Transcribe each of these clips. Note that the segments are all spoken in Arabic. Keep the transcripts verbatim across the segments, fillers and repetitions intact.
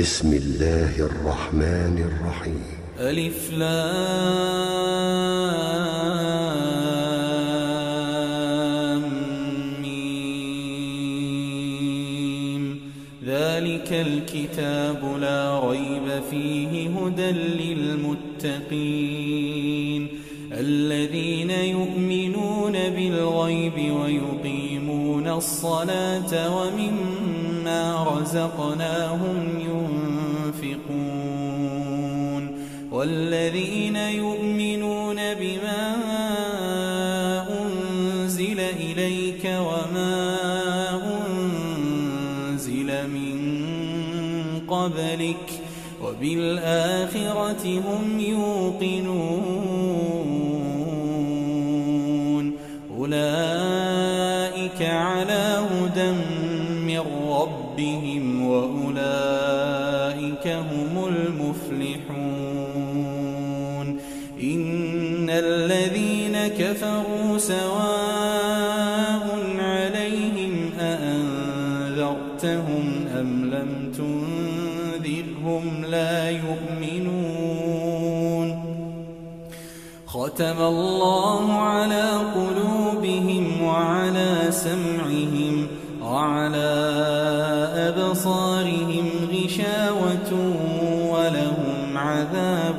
بسم الله الرحمن الرحيم. ألف لام ميم. ذلك الكتاب لا ريب فيه هدى للمتقين الذين يؤمنون بالغيب ويقيمون الصلاة ومما رزقناهم ينفقون والذين يؤمنون بما أنزل إليك وما أنزل من قبلك وبالآخرة هم يوقنون أولئك على هدى من ربهم وأولئك هم المفلحون إن الذين كفروا سواء عليهم أأنذرتهم أم لم تنذرهم لا يؤمنون ختم الله على قلوبهم وعلى سمعهم وعلى أبصارهم غشاوة ولهم عذاب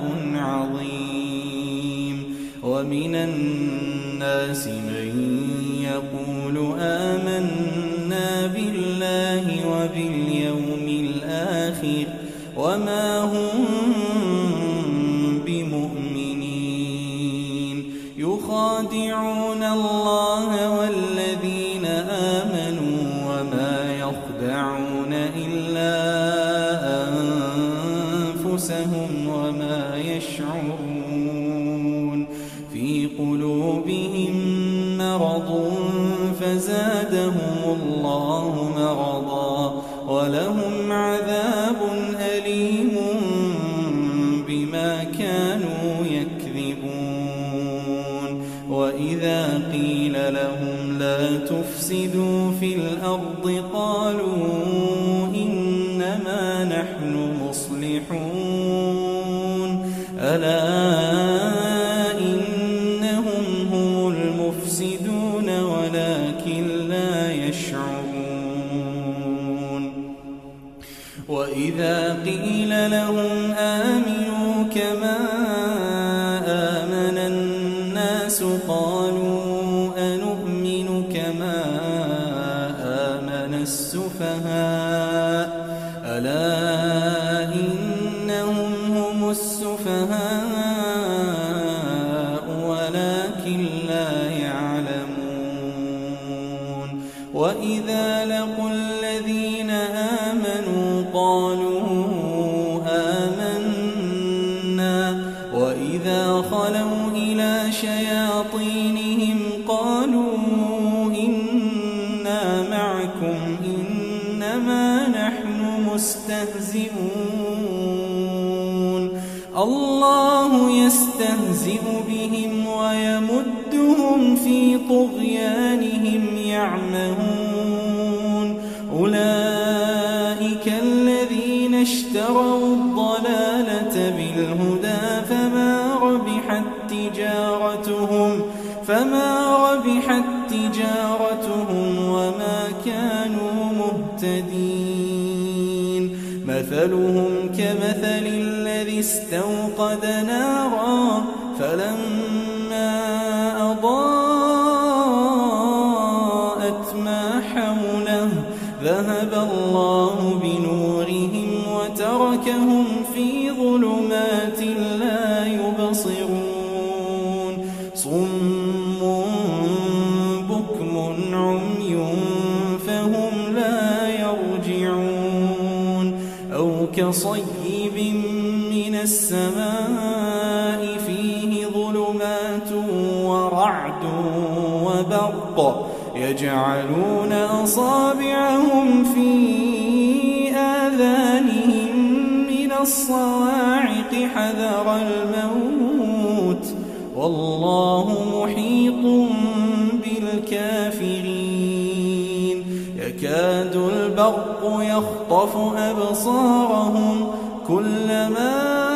عظيم ومن الناس من يقول آمنا بالله وباليوم الآخر وما هم بمؤمنين يخادعون الله والذين آمنوا وما يخدعون إلا أنفسهم وما يشعرون في قلوبهم مرض فزادهم الله مرضا ولهم عذاب أليم بما كانوا يكذبون وإذا قيل لهم لا تفسدوا في الأرض قالوا إنما نحن مصلحون ألا إنهم هم المفسدون ولكن لا يشعرون وإذا قيل لهم آمنوا كما آمن الناس قالوا أنؤمن كما آمن السفهاء ألا إنهم هم السفهاء ولكن لا يعلمون وإذا لقوا الذين آمنوا قالوا آمنا وإذا خلوا إلى شياطينهم قالوا إنا معكم إنما نحن مستهزئون الله يستهزئ بهم ويمدهم في طغيانهم يعمهون أولئك الذين اشتروا الضلالة بالهدى فما ربحت تجارتهم فما ربحت تجارتهم وما كانوا مهتدين مثلهم كمثل الذي استوقد نارا فلما أضاءت ما حوله ذهب الله بنورهم وتركهم في ظلمات لا يبصرون صم بكم عمي فهم لا يرجعون أو كصيب من السماء فيه ظلمات ورعد وبرق يجعلون أصابعهم في آذانهم من الصواعق حذر الموت والله محيط بالكافرين يكاد البرق يخطف أبصارهم كلما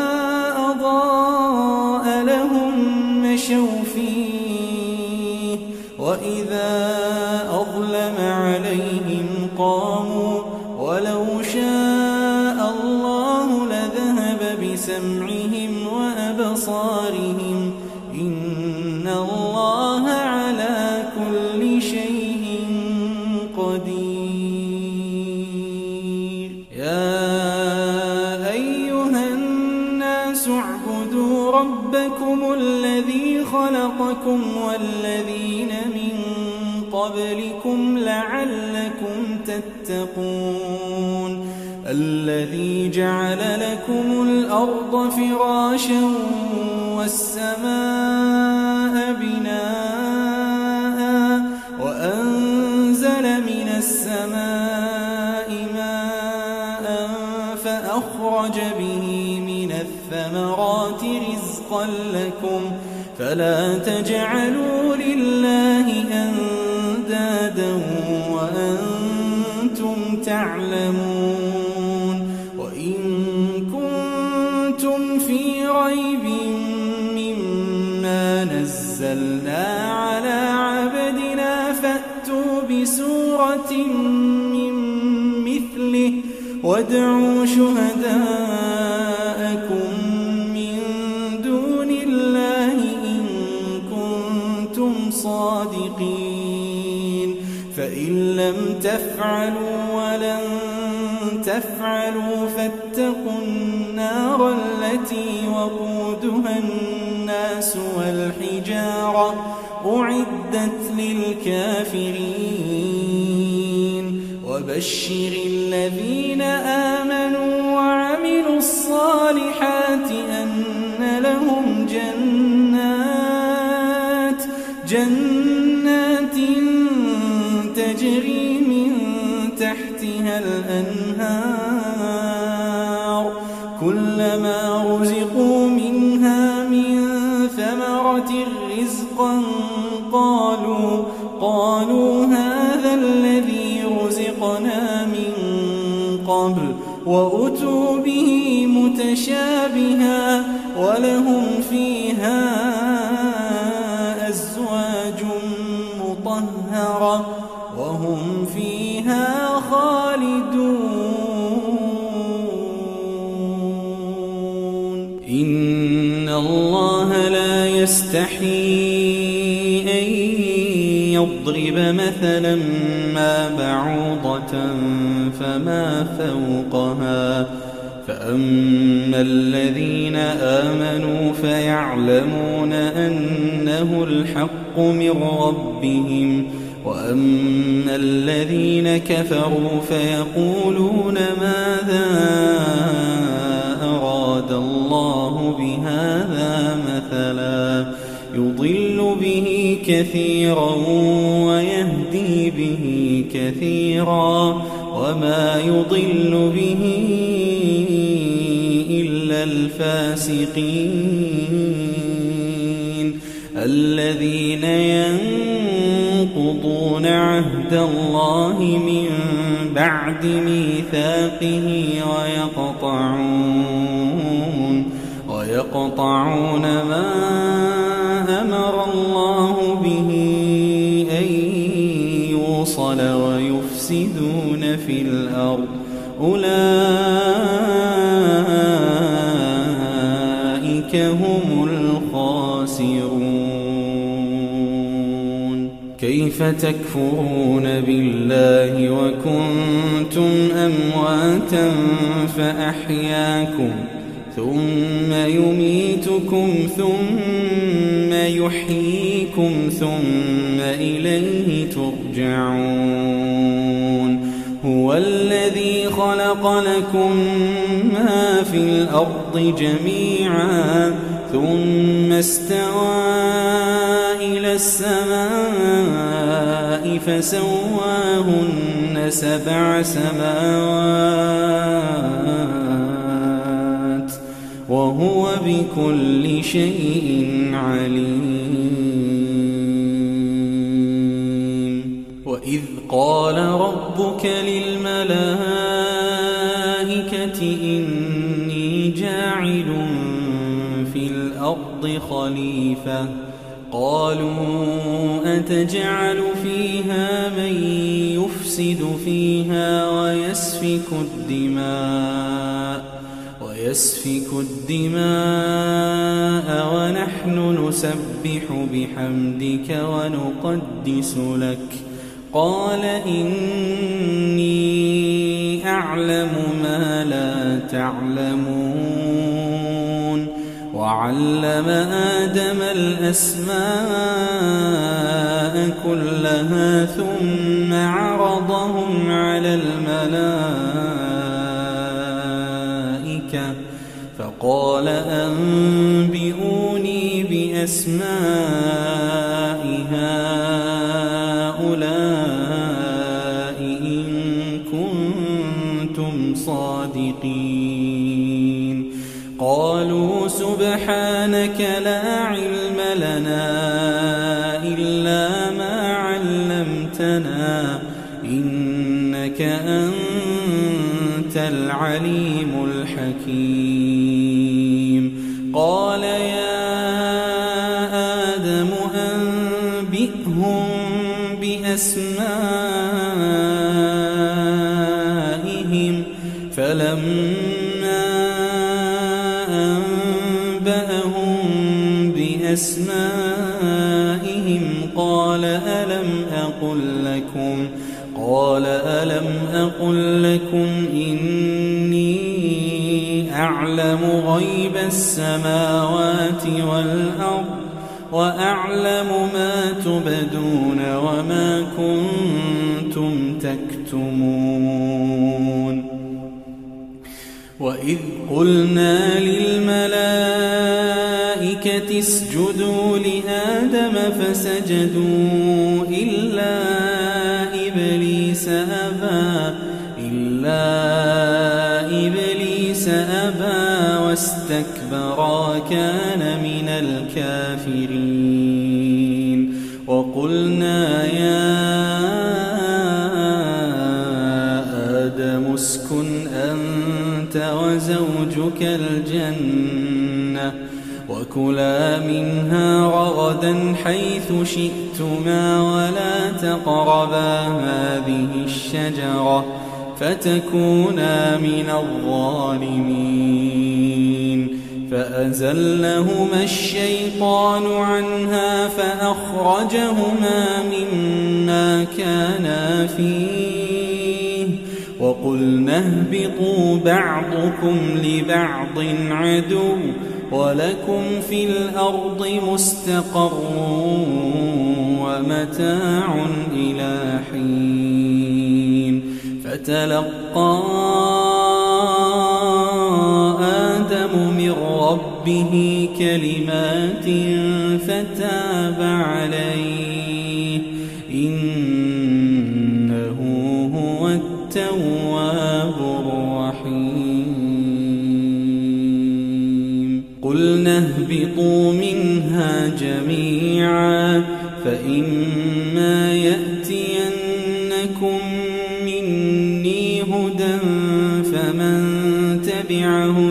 أضاء لهم مشوا فيه وإذا أظلم عليهم قاموا ولو شاء الله لذهب بسمعهم وأبصارهم إن الله على كل شيء قدير. يا أيها الناس اعبدوا ربكم الذي خلقكم والذين من قبلكم لعلكم تتقون الذي جعل لكم الأرض فراشا والسماء بناء وأنزل من السماء ماء فأخرج به من الثمرات رزقا لكم فلا تجعلوا لله أندادا وأنتم تعلمون. وإن كنتم في ريب مما نزلنا على عبدنا فأتوا بسورة من مثله وادعوا شهداءكم من دون الله إن كنتم صادقين فإن لم تفعلوا ولن تفعلوا فاتقوا النار التي وقودها الناس والحجارة أعدت للكافرين. وبشر الذين آمنوا وعملوا الصالحات أن لهم جنات جنات تجري من تحتها الأنهار كلما رزقوا منها من ثمرة رزقا قالوا قالوا هذا الذي رزقنا من قبل وأتوا به متشابها ولهم فيها أزواج مطهرة وهم فيها خالدون. إن الله لا يستحيي أن يضرب مثلا ما بعوضة فما فوقها فأما الذين آمنوا فيعلمون أنه الحق من ربهم وأما الذين كفروا فيقولون ماذا أراد الله بهذا مثلا يضل به كثيرا ويهدي به كثيرا وما يضل به إلا الفاسقين الذين ينقضون عهد الله من بعد ميثاقه ويقطعون ويقطعون ما أمر الله به أن يوصل ويفسدون في الأرض أولئك هم الخاسرون. كيف تكفرون بالله وكنتم أمواتا فأحياكم ثم يميتكم ثم يحييكم ثم إليه ترجعون. هو الذي خلق لكم ما في الأرض جميعا ثم استوى إلى السماء فسواهن سبع سماوات وهو بكل شيء عليم. وإن وإذ قال ربك للملائكة إني جاعل في الأرض خليفة قالوا أتجعل فيها من يفسد فيها ويسفك الدماء ويسفك الدماء ونحن نسبح بحمدك ونقدس لك قال إني أعلم ما لا تعلمون وعلم آدم الأسماء كلها ثم عرضهم على الملائكة فقال أنبئوني بأسماء هؤلاء إن كنتم صادقين قالوا سبحانك لا علم لنا إلا ما علمتنا إنك أنت العليم الحكيم قال يا آدم أنبئهم بأسمائهم فلما أنبأهم بأسمائهم قال ألم أقل لكم قال ألم أقل لكم إني أعلم غيب السماوات والأرض وأعلم ما تبدون وما كنتم تكتمون وإذ قلنا للملائكة اسجدوا لآدم فسجدوا إلا إبليس أبى إلا إبليس أبى واستكبر كان من الكافرين وقلنا يا آدم اسكن أنت وزوجك الجنة وكلا منها رغدا حيث شئتما ولا تقربا هذه الشجرة فتكونا من الظالمين فأزلهما الشيطان عنها فأخرجهما مما كانا فيه وقلنا اهبطوا بعضكم لبعض عدو ولكم في الأرض مستقر ومتاع إلى حين فتلقى آدم من ربه كلمات فتاب عليه إنه هو التواب الرحيم قلنا اهبطوا منها جميعا فإما يأتينكم مني هدى فمن تبع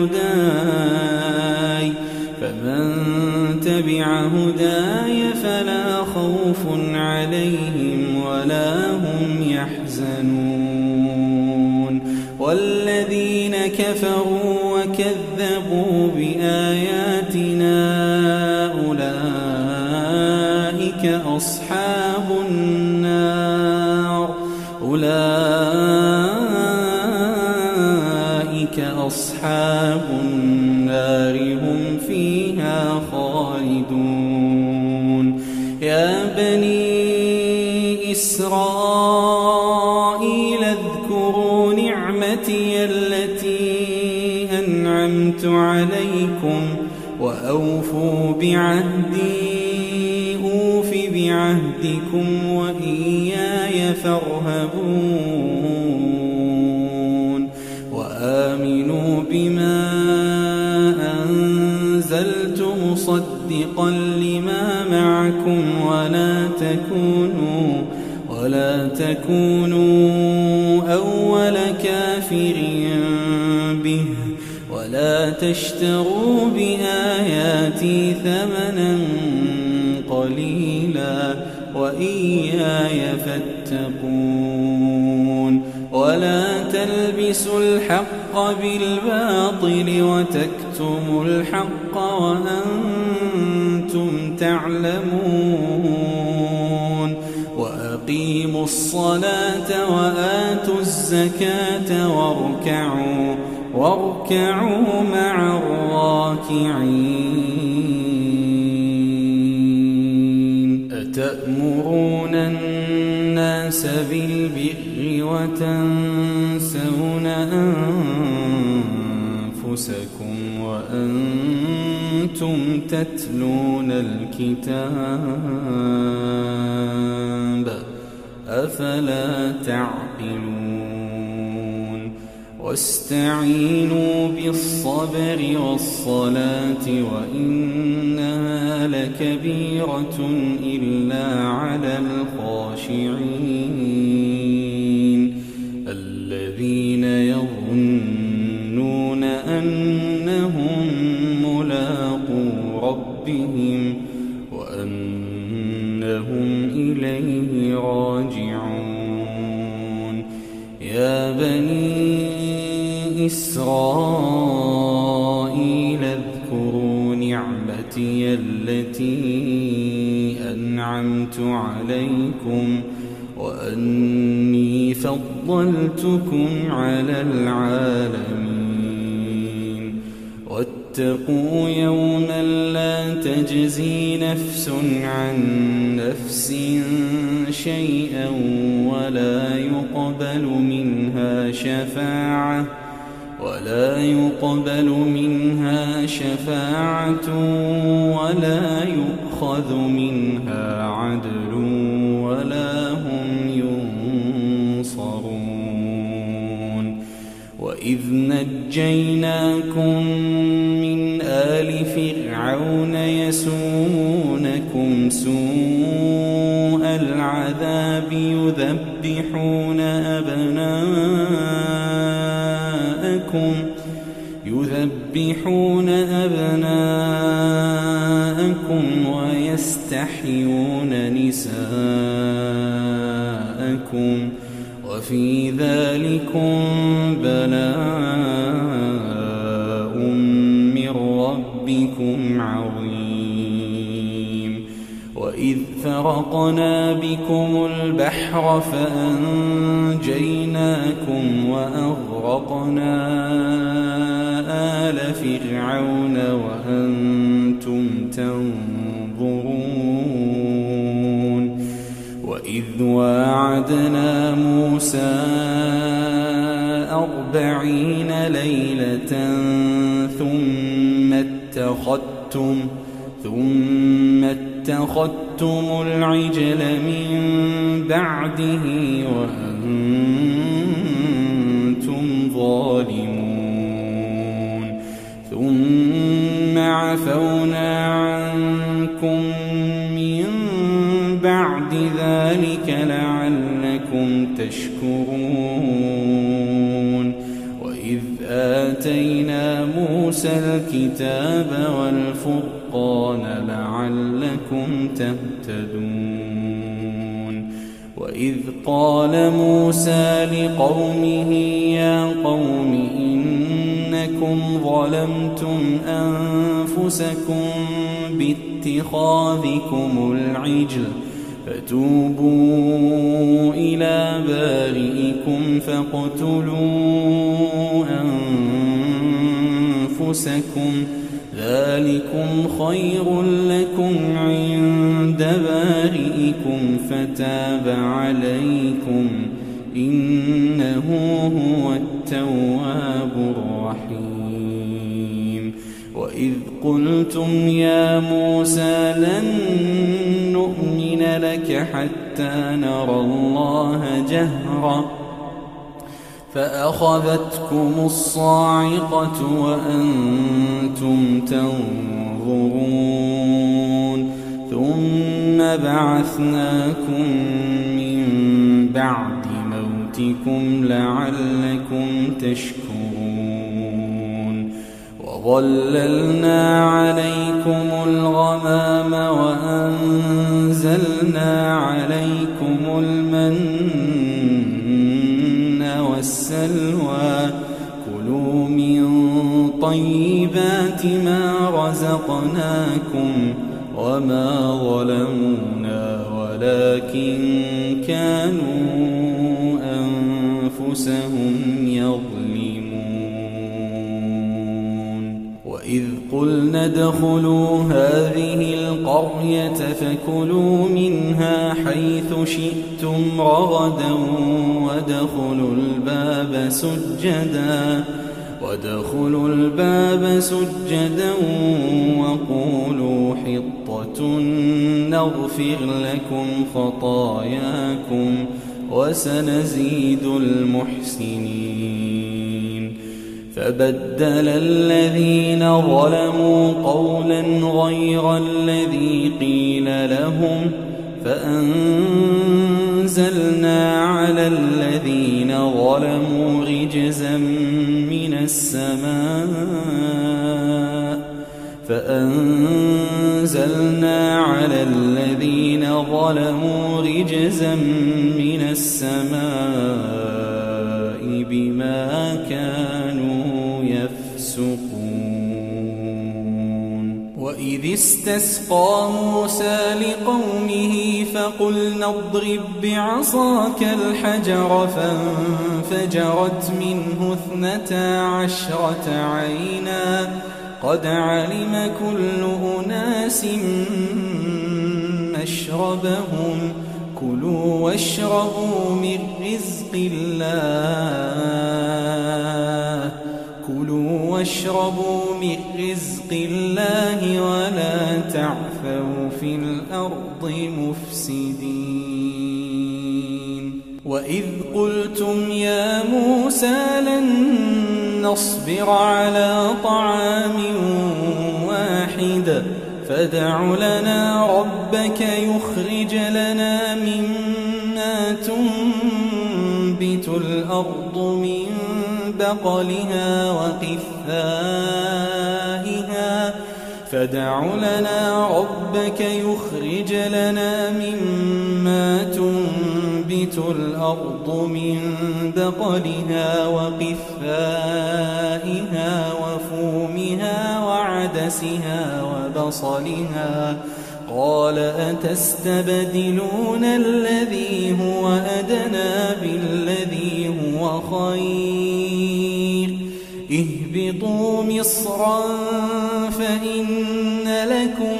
هداي فمن تبع هداي فلا خوف عليهم ولا هم يحزنون والذين كفروا وكذبوا بآياتنا أولئك أصحاب النار أولئك أصحاب النار هم فيها خالدون يا بني إسرائيل اذكروا نعمتي التي أنعمت عليكم وأوفوا بعهدي أوف بعهدكم وإياي فارهبون وآمنوا بما أنزلت مصدقا لما معكم ولا تكونوا فلا تكونوا أول كافر به ولا تشتروا بآياتي ثمنا قليلا وإياي فاتقون ولا تلبسوا الحق بالباطل وتكتموا الحق وأنتم تعلمون وأقيموا الصلاة وآتوا الزكاة واركعوا واركعوا مع الراكعين أتأمرون الناس بالبر وتنسون أنفسكم وأنتم تتلون الكتاب أفلا تعقلون واستعينوا بالصبر والصلاة وإنها لكبيرة إلا على الخاشعين الذين يظنون أنهم ملاقو ربهم وأنهم إليه راجعون يا بني إسرائيل اذكروا نعمتي التي أنعمت عليكم وأني فضلتكم على العالمين واتقوا يوما لا تجزي نفس عن نفس شيئا ولا يقبل منها شفاعة ولا يقبل منها شفاعة ولا يؤخذ منها عدل ولا هم ينصرون وإذ نجيناكم من آل فرعون يسومونكم سوء العذاب يذبحون أبناءكم يذبحون أبناءكم ويستحيون نساءكم وفي ذلكم بلاء من ربكم عظيم وإذ فرقنا بكم البحر فأنجيناكم وأغرقنا آل فرعون وأنتم تنظرون وإذ واعدنا موسى أربعين ليلة ثم اتخذتم ثم اتخذتم العجل من بعده وأنتم ظالمون ثم عفونا عنكم من بعد ذلك لعلكم تشكرون وإذ آتينا موسى الكتاب والفرقان لعلكم تهتدون وإذ قال موسى لقومه يا قوم إنكم ظلمتم أنفسكم باتخاذكم العجل فتوبوا إلى بارئكم فاقتلوا أنفسكم ذلكم خير لكم عند بارئكم فتاب عليكم إنه هو التواب الرحيم وإذ قلتم يا موسى لن نؤمن لك حتى نرى الله جهرا فأخذتكم الصاعقة وأنتم تنظرون ثم بعثناكم من بعد موتكم لعلكم تشكرون وظللنا عليكم الغمام وأنزلنا عليكم المن والسلوى كلوا من طيبات ما رزقناكم وما ظلمونا ولكن كانوا أنفسهم يظلمون وإذ قلنا ادخلوا هذه القرية فكلوا منها حيث شئتم رغدا وادخلوا الباب سجدا وادخلوا الباب سجدا وقولوا حطة نغفر لكم خطاياكم وسنزيد المحسنين فبدل الذين ظلموا قولا غير الذي قيل لهم فأنزلنا على الذين ظلموا رجزا من السماء فأنزلنا على الذين ظلموا رجزا من السماء بما كانوا يفسقون وإذ استسقى موسى لقومه فقلنا اضرب بعصاك الحجر فانفجرت منه اثنتا عشرة عينا قد علم كل أناس مشربهم كلوا واشربوا من رزق الله كلوا واشربوا من رزق الله ولا تعثوا في الأرض مفسدين وإذ قلتم يا موسى لن نصبر على طعام واحد فادع لنا ربك يخرج لنا مما تنبت الأرض من بقلها وقثائها فادع لنا ربك يخرج لنا مما تنبت الأرض من بقلها وقثائها وفومها وعدسها وبصلها قال أتستبدلون الذي هو أدنى بالذي هو خير اهبطوا مصرا فإن لكم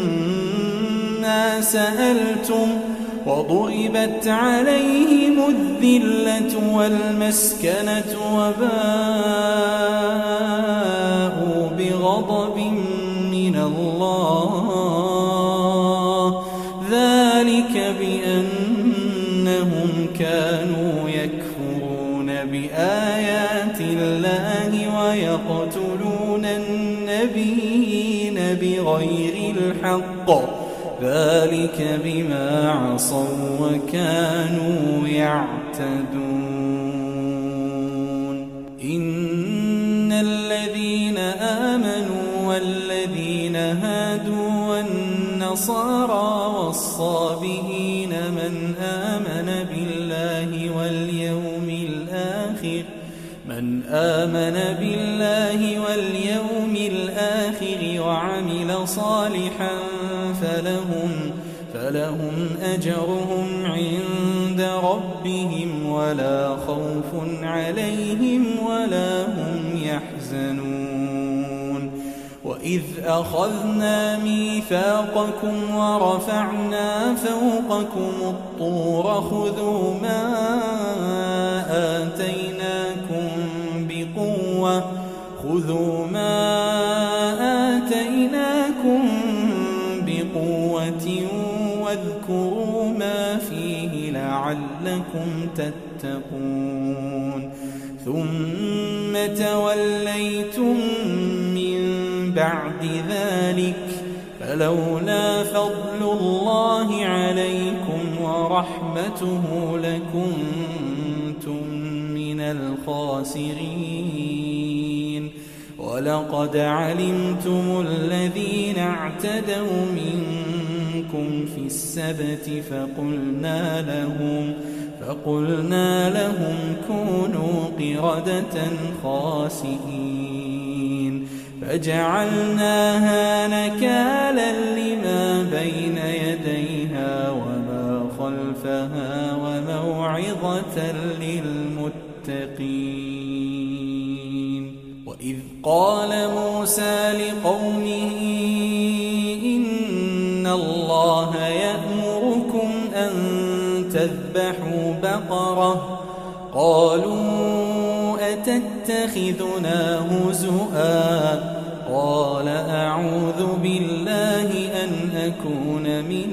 ما سألتم وضربت عليهم الذلة والمسكنة وباءوا بغضب من الله ذلك بأنهم كانوا يكفرون بآيات الله ويقتلون النبيين بغير الحق ذلك بما عصوا وكانوا يعتدون إن الذين آمنوا والذين هادوا والنصارى والصابئين من آمن بالله واليوم الآخر من آمن بالله واليوم الآخر وعمل صالحا فلهم فلهم أجرهم عند ربهم ولا خوف عليهم ولا هم يحزنون وإذ أخذنا ميثاقكم ورفعنا فوقكم الطور خذوا ما آتيناكم بقوة خذوا ما آتيناكم بقوة واذكروا ما فيه لعلكم تتقون ثم توليتم من بعد ذلك فلولا فضل الله عليكم ورحمته لكنتم من الخاسرين ولقد علمتم الذين اعتدوا منكم في السبت فقلنا لهم فقلنا لهم كونوا قردة خاسئين فجعلناها نكالا لما بين يديها وما خلفها وموعظة للمتقين. وإذ قال موسى لقومه إن الله يأمركم أن تذبحوا بقرة قالوا أتتخذنا هزؤا قال أعوذ بالله أن أكون من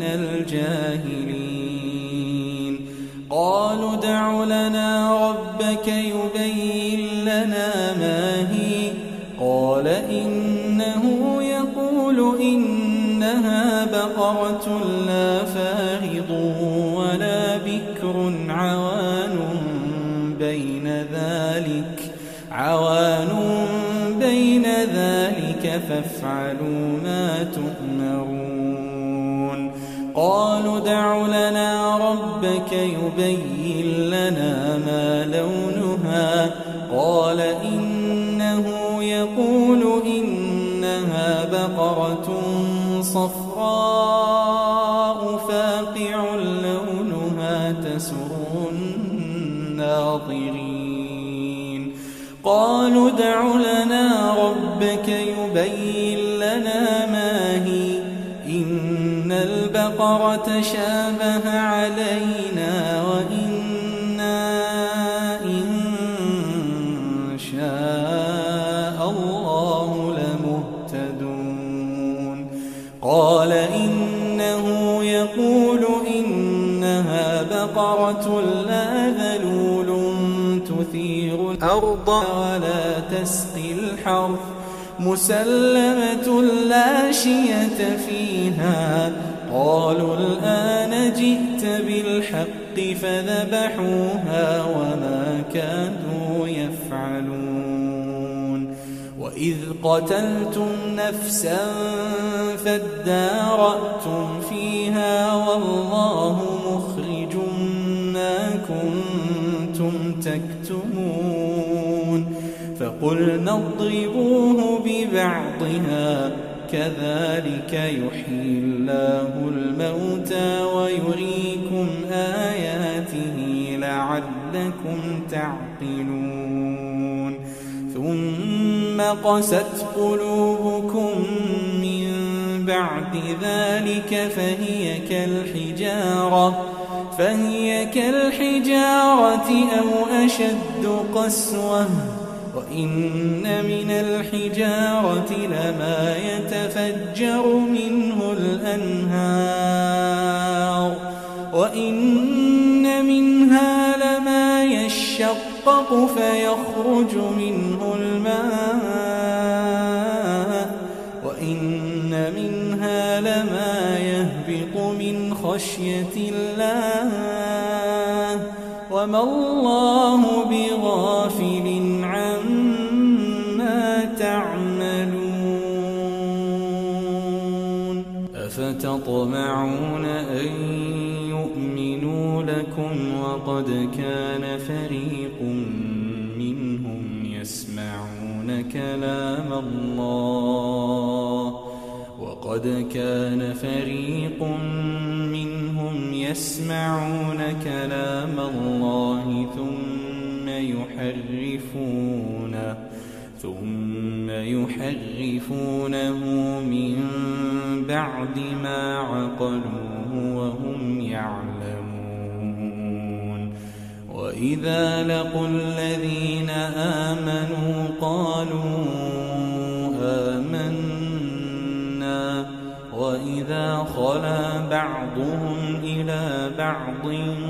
الجاهلين. قالوا ادع لنا ربك يبين لنا ما هي قال إنه يقول إنها بقرة لا فارض ولا بكر عوان بين ذلك عوان بين ذلك فافعلوا ما تؤمرون. قالوا ادع لنا ربك يبين لنا ما لونها قال إنه يقول إنها بقرة صفراء فاقع لونها تسر الناظرين. قالوا ادع لنا ربك يبين لنا ما هي إن البقرة شابه علينا وإنا إن شاء الله لمهتدون. قال إنه يقول إنها بقرة لا ذلول تثير الأرض ولا تسقي الحرث مسلمة لا شية فيها. قالوا الآن جئت بالحق فذبحوها وما كانوا يفعلون. وإذ قتلتم نفسا فادارأتم فيها والله مخرج ما كنتم تكتمون. فقلنا اضربوه ببعضها كذلك يحيي الله الموتى ويريكم آياته لعلكم تعقلون. ثم قست قلوبكم من بعد ذلك فهي كالحجارة فهي كالحجارة أو أشد قسوة. وإن من الحجارة لما يتفجر منه الأنهار وإن منها لما يشقق فيخرج منه الماء وإن منها لما يهبط من خشية الله وما الله بغافل عما تعملون. أفتطمعون أن يؤمنوا لكم وقد كان فريق منهم يسمعون كلام الله وقد كان فريق منهم يسمعون كلام الله ثم يحرفونه ثم يحرفونه من بعد ما عقلوه وهم يعلمون. وإذا لقوا الذين آمنوا قالوا آمنا وإذا خلا بعضهم إلى بعض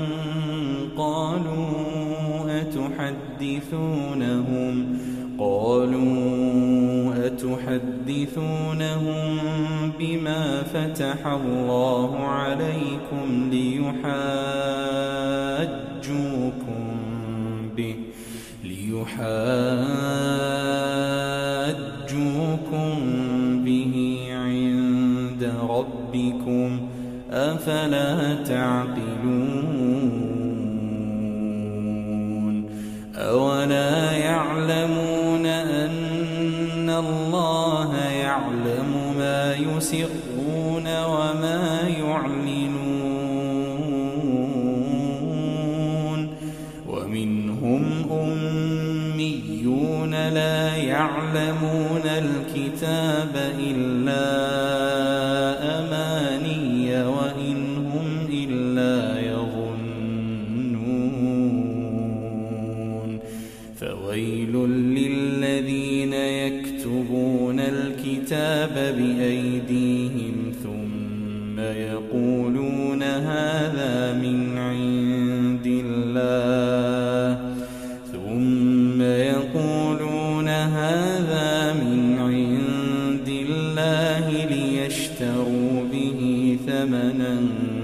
قالوا أتحدثونهم قالوا تحدثونهم بما فتح الله عليكم ليحاجوكم به ليحاجوكم به عند ربكم أفلا تعقلون أولا يعلمون أن الله يعلم ما يسرون وما يعلنون ومنهم أميون لا يعلمون الكتاب إلا أماني وإن هم إلا يظنون فويل للذين يكتبون الكتاب بأيديهم ثم يقولون هذا من عند الله ثم يقولون هذا من عند الله ليشتروا به ثمنا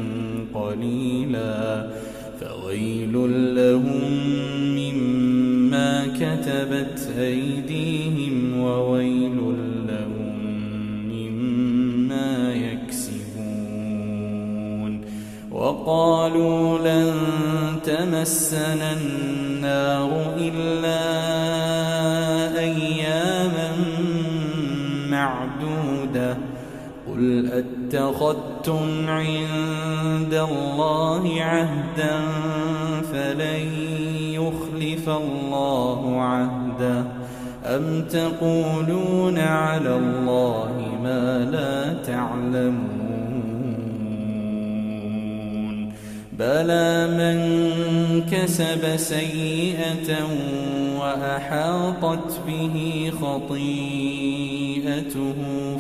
قليلا فويل لهم مما كتبت أيديهم وويل لهم مما يكسبون وقالوا لن تمسنا النار إلا أياما معدودة قل أتخذتم عند الله عهدا فلن يخلف الله عهده أم تقولون على الله ما لا تعلمون بلى من كسب سيئة وأحاطت به خطيئته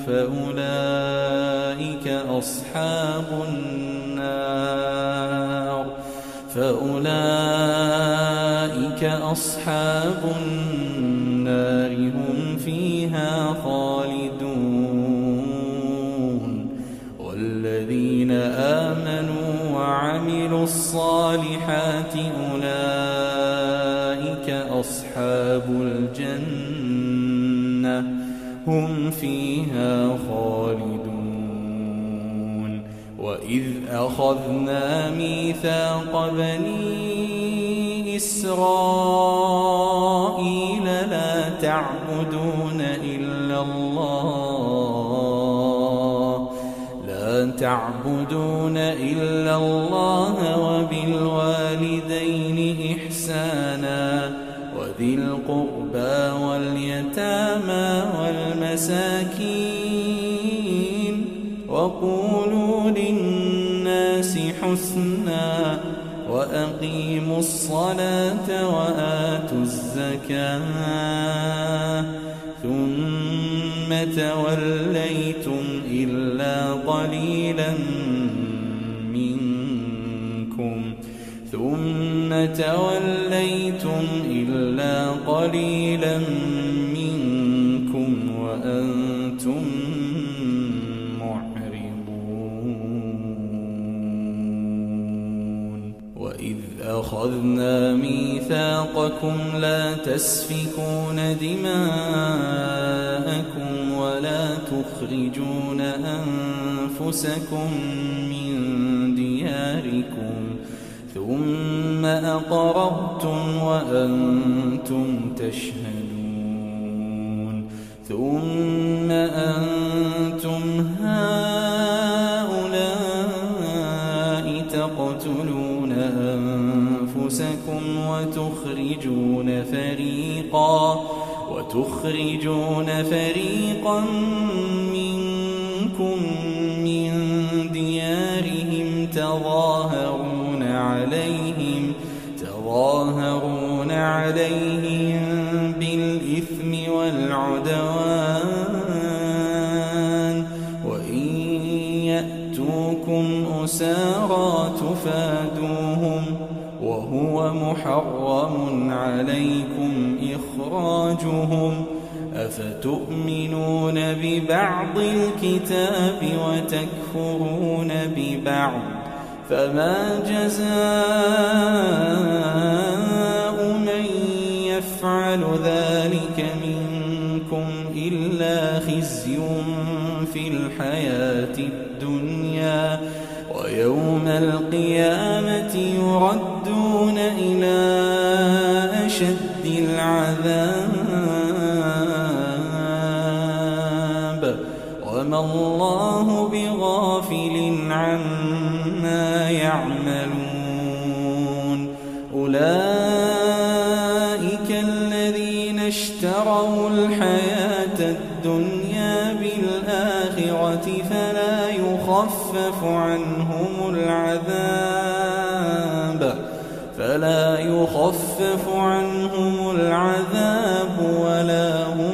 فأولئك أصحاب النار فأولئك أصحاب النار هم فيها خالدون والذين آمنوا وعملوا الصالحات أولئك أصحاب الجنة هم فيها خالدون وإذ أخذنا ميثاق بني إسرائيل لا تعبدون إلا الله لا تعبدون إلا الله وبالوالدين إحسانا وذي القربى واليتامى والمساكين وقولوا للناس حسنا وأقيموا الصلاة وآتوا الزكاة ثم توليتم إلا قليلا منكم ثم توليتم إلا قليلا منكم وأنتم معرضون وإذ أخذنا ميثاقكم لا تسفكون دماءكم ولا تخرجون أنفسكم من دياركم ثم أقررتم وأنتم تشهدون ثم أنتم هؤلاء تقتلون أنفسكم وتخرجون فريقا وتخرجون فريقا منكم من ديارهم تظاهرون عليهم تظاهرون عليهم بالإثم والعدوان وإن يأتوكم أسارى تفادوهم وهو محرم عليكم إخراجهم أفتؤمنون ببعض الكتاب وتكفرون ببعض فما جزاء من يفعل ذلك منكم إلا خزي في الحياة الدنيا ويوم القيامة يردون إلى أشد العذاب وما الله بغافل عما يعملون أولئك الذين اشتروا الحياة الدنيا بالآخرة فلا يخفف عنهم العذاب فلا يخفف عنهم العذاب ولا هم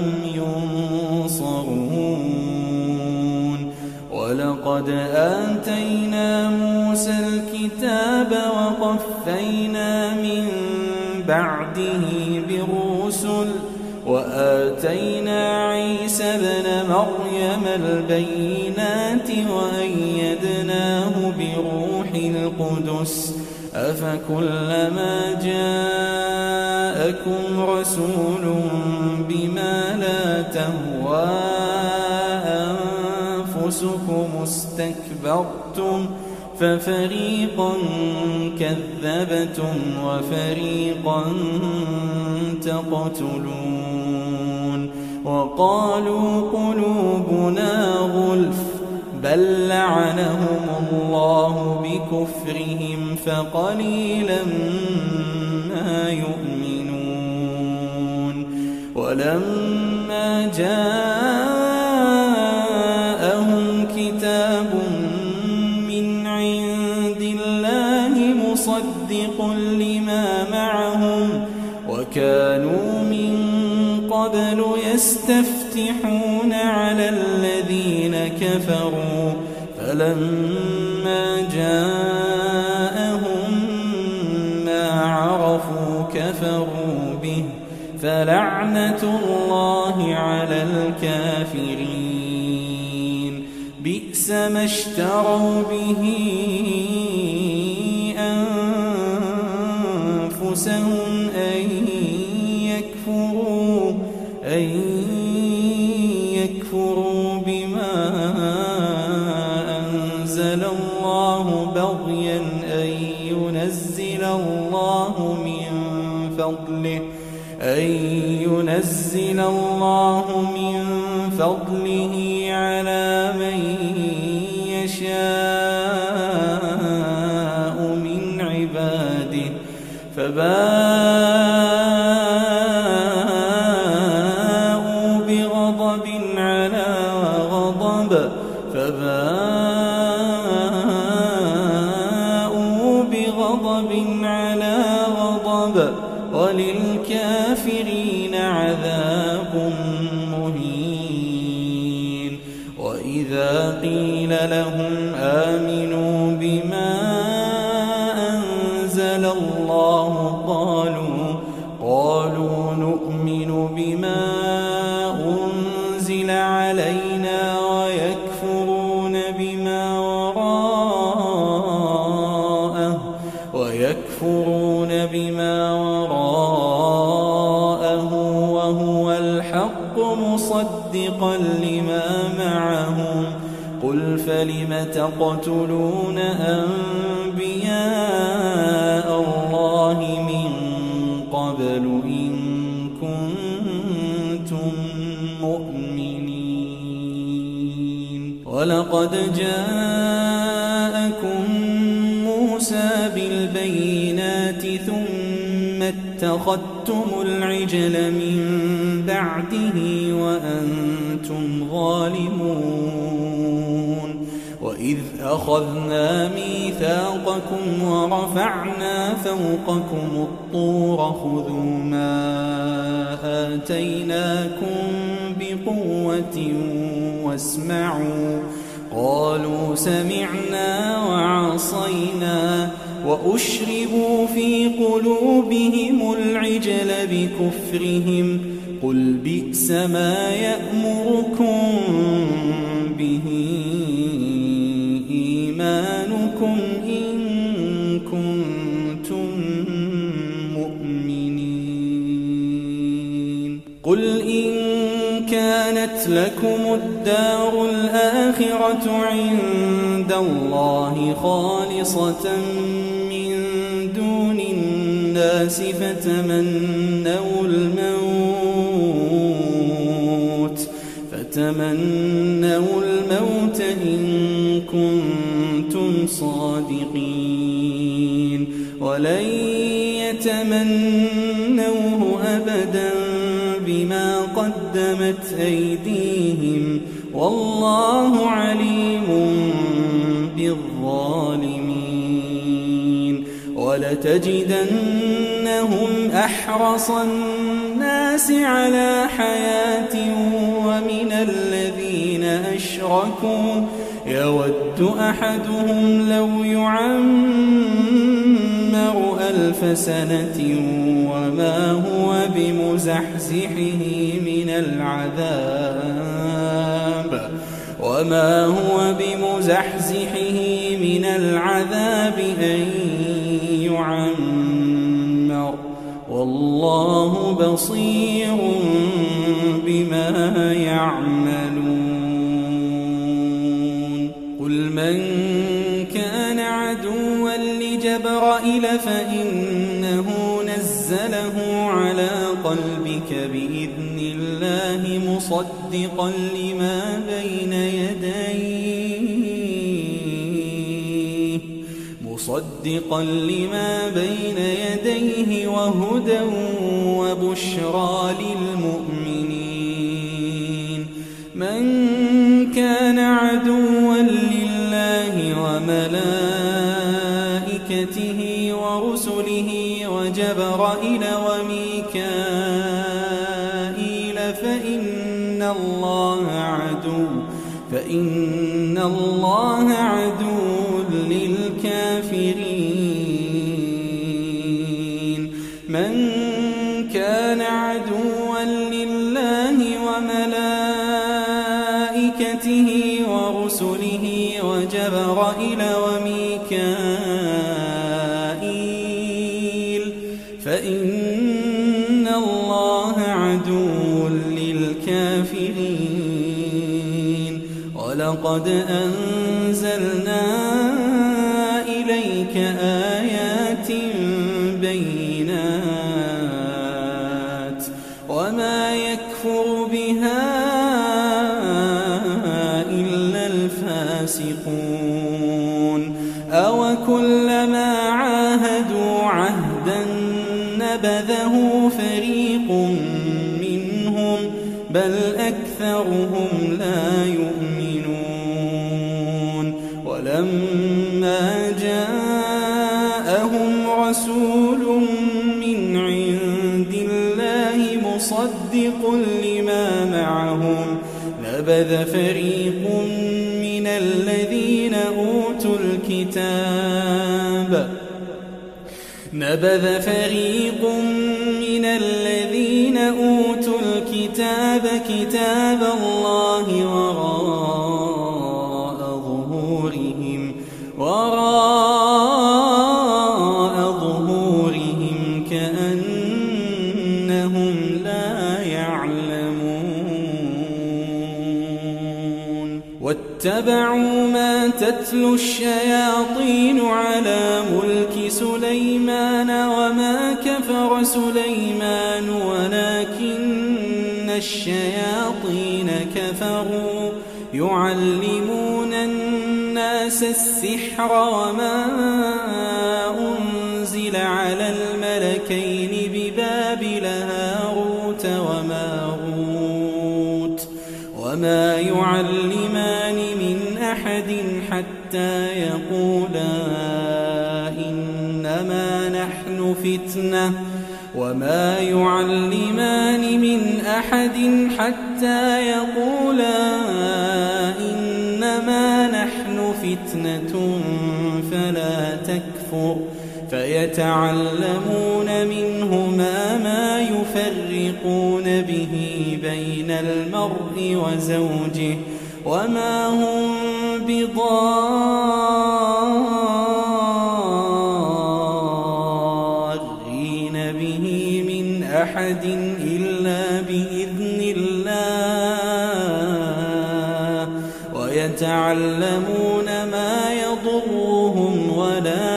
ينصرون ولقد آتينا موسى الكتاب وقفينا من بعده بالرسل وآتينا عيسى ابن مريم البينات وأيدناه بروح القدس أفكلما جاءكم رسول بما لا تهوى أنفسكم استكبرتم ففريقا كذبتم وفريقا تقتلون وقالوا قلوبنا غلف بل لعنهم الله بكفرهم فقليلا ما يؤمنون ولما جاءهم كتاب من عند الله مصدق لما معهم وكانوا من قبل يستفتحون على الذين كفروا فلما جاءهم ما عرفوا كفروا به فلعنة الله على الكافرين بئس ما اشتروا به أنفسهم أن يكفروا أن يكفروا بما أنزل الله بغيا أن ينزل الله من فضله أن ينزل الله من فضله على من يشاء من عباده فباءوا بغضب على غضب فباءوا بغضب على غضب وللكافرين عذاب مهين وإذا قيل لهم آمنوا بما أنزل الله قالوا قالوا نؤمن بما أنزل علينا ويكفرون بما وراءه ويكفرون بما وراءه وهو الحق مصدقا لما معهم قل فلم تقتلون أنبياء الله من قبل إن كنتم مؤمنين ولقد جاءكم موسى بالبينات ثم اتخذتم العجل من بعده وأنتم ظالمون وإذ أخذنا ميثاقكم ورفعنا فوقكم الطور خذوا ما آتيناكم بقوة واسمعوا قالوا سمعنا وعصينا وأشربوا في قلوبهم العجل بكفرهم قل بئس ما يأمركم به إيمانكم إن كنتم مؤمنين قل إن كانت لكم الدار الآخرة عند الله خالصة من دون الناس فتمنوا الموت فتمنوا الموت إن كنتم صادقين ولن يتمنوه أبدا بما قدمت أيديهم والله عليم بالظالمين ولتجدنهم أحرص الناس على حياة ومن الذين أشركوا يود أحدهم لو يعمر ألف سنة وما هو بمزحزحه من العذاب وما هو بمزحزحه من العذاب أن يعمر والله بصير بما يعملون قل من كان عدوا لجبرائيل فإنه نزله على قلبك بإذن الله مصدقا لما بين يديه مصدقا لما بين يديه وهدى وبشرى للمؤمنين من كان عدوا لله وملائكته ورسله وجبرائيل وميكائيل فإن الله عدو فإن الله عدو للكافرين من كان عدوا لله وملائكته ورسله وجبرائيل وميكائيل فإن الله عدو للكافرين ولقد أنزلنا إليك آيات بينات وما يكفر بها إلا الفاسقون أو كلما عاهدوا عهدا نبذه فريق منهم بل أكثرهم لا يؤمنون ولما جاءهم رسول من عند الله مصدق لما معهم نبذ فريق من الذين أوتوا الكتاب نبذ فريق من الذين أوتوا الكتاب كتاب الله وراء ظهورهم وراء ظهورهم كأنهم لا يعلمون واتبعوا ما تتلو الشياطين على ملك سليمان وما كفر سليمان ولكن الشياطين كفروا يعلمون الناس السحر وما أنزل على الملكين ببابل هاروت وماروت وما يعلمان من أحد حتى يقولا إنما نحن فتنة وما يعلمان من أحد حتى يقولا إنما نحن فتنة فلا تكفر فيتعلمون منهما ما يفعلون يفرقون به بين المرء وزوجه وما هم بضارين به من أحد إلا بإذن الله ويتعلمون ما يضرهم ولا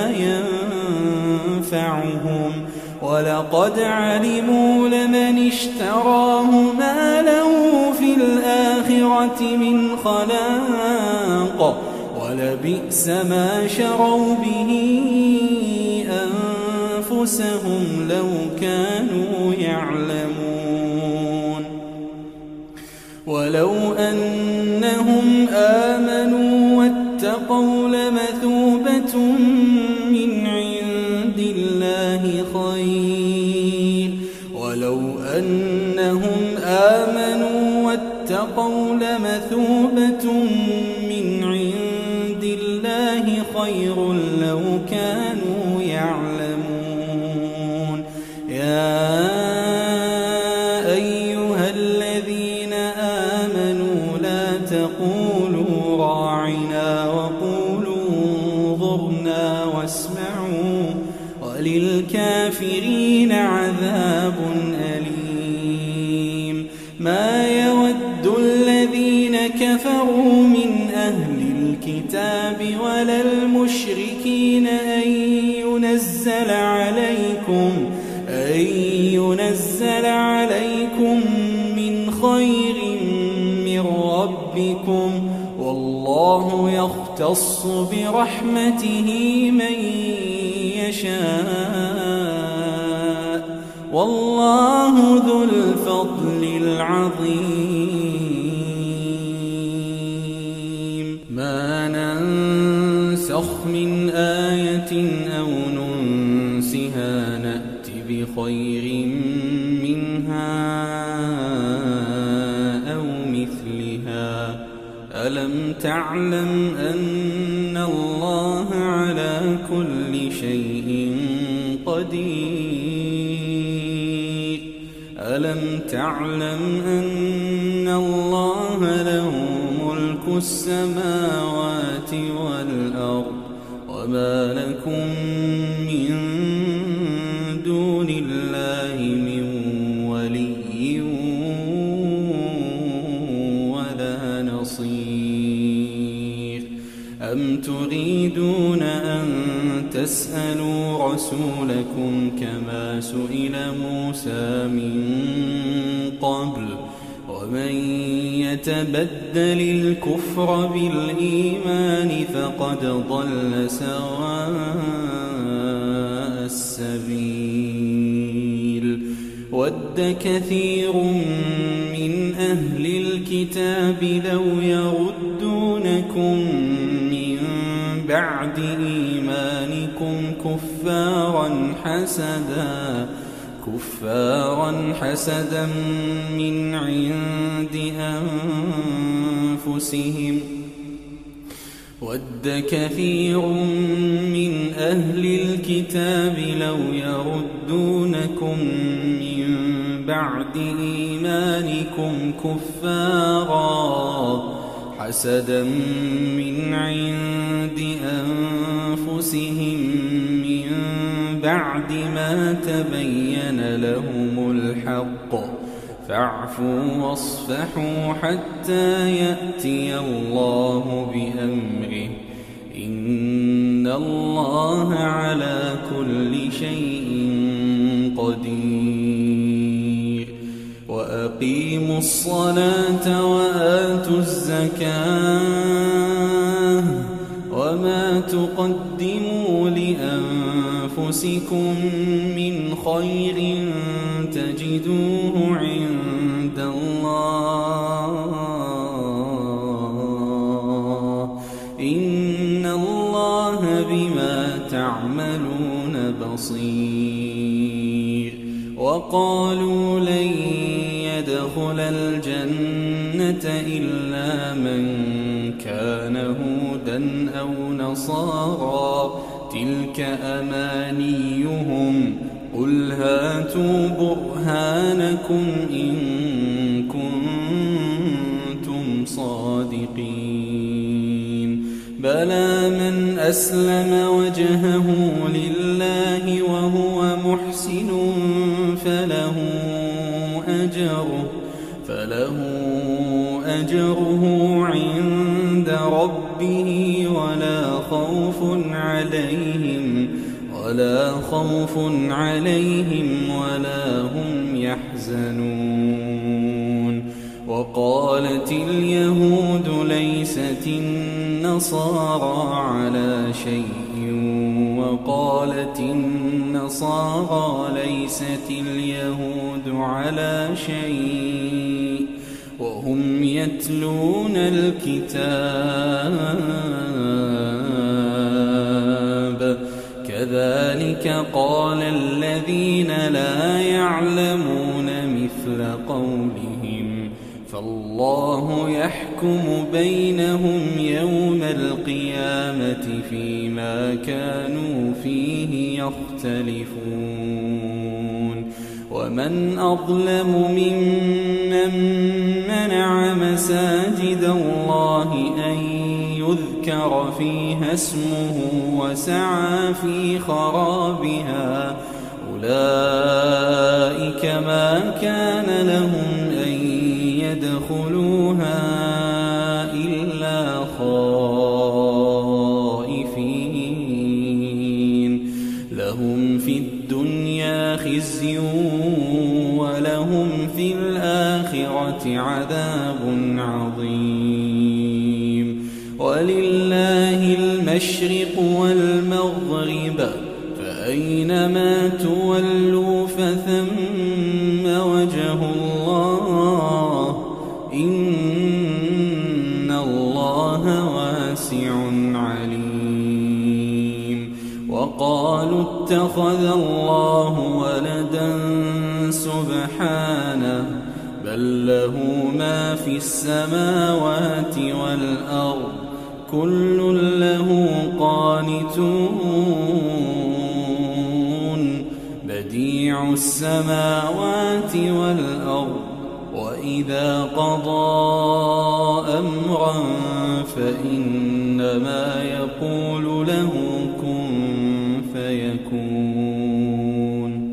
ينفعهم ولقد علموا لمن اشتراه ما له في الآخرة من خلاق ولبئس ما شروا به أنفسهم لو كانوا يعلمون ولو أنهم آمنوا واتقوا لمثوبة من عند الله خير ولو أنهم آمنوا واتقوا لمثوبة من عند الله خير لو كانوا يعلمون يا أيها الذين آمنوا لا تقولوا راعنا وقولوا انظرنا واسمعوا وللكافرين عذاب أليم ما يود الذين كفروا من أهل الكتاب ولا المشركين أن ينزل عليكم أن ينزل عليكم من خير من ربكم والله يختص برحمته من يشاء والله ذو الفضل العظيم ما ننسخ من آية أو ننسها نأت بخير منها أو مثلها ألم تعلم أن الله على كل شيء قدير ألم تعلم أن الله له ملك السماوات والأرض وما لكم من دون الله من ولي ولا نصير أم تريدون أن تسألوا رسولكم كما سئل موسى من قبل ومن يتبدل الكفر بالإيمان فقد ضل سواء السبيل ود كثير من أهل الكتاب لو يردونكم من بعد إيمانكم كفارا حسدا كفارا حسدا من عند أنفسهم ود كثير من أهل الكتاب لو يردونكم من بعد إيمانكم كفارا حسدا من عند أنفسهم من بعد ما تبين لهم الحق فاعفوا واصفحوا حتى يأتي الله بأمره إن الله على كل شيء قدير وأقيموا الصلاة وآتوا الزكاة وما تقدموا لأنفسكم من خير تجدوه عند الله إن الله بما تعملون بصير وقالوا لن يدخل الجنة إلا من كان هودا أو نصارى تلك أمانيهم قل هاتوا برهانكم إن كنتم صادقين بلى من أسلم وجهه لله وهو محسن فله أجره فله أجره عند ربه ولا خوف عليهم ولا خوف عليهم ولا هم يحزنون وقالت اليهود ليست النصارى على شيء وقالت النصارى ليست اليهود على شيء وهم يتلون الكتاب كذلك قال الذين لا يعلمون مثل قولهم فالله يحكم بينهم يوم القيامة فيما كانوا فيه يختلفون ومن أظلم ممن منع مساجد الله أن يذكر فيها اسمه وسعى في خرابها أولئك ما كان لهم أن يدخلوها إلا خائفين لهم في الدنيا خزي ولهم في الآخرة عذاب عظيم ولله المشرق والمغرب فأينما تولوا فثم وجه الله إن الله واسع عليم وقالوا اتخذ الله ولدا سبحانه بل له ما في السماوات والأرض كل له قانتون بديع السماوات والأرض وإذا قضى أمرا فإنما يقول له كن فيكون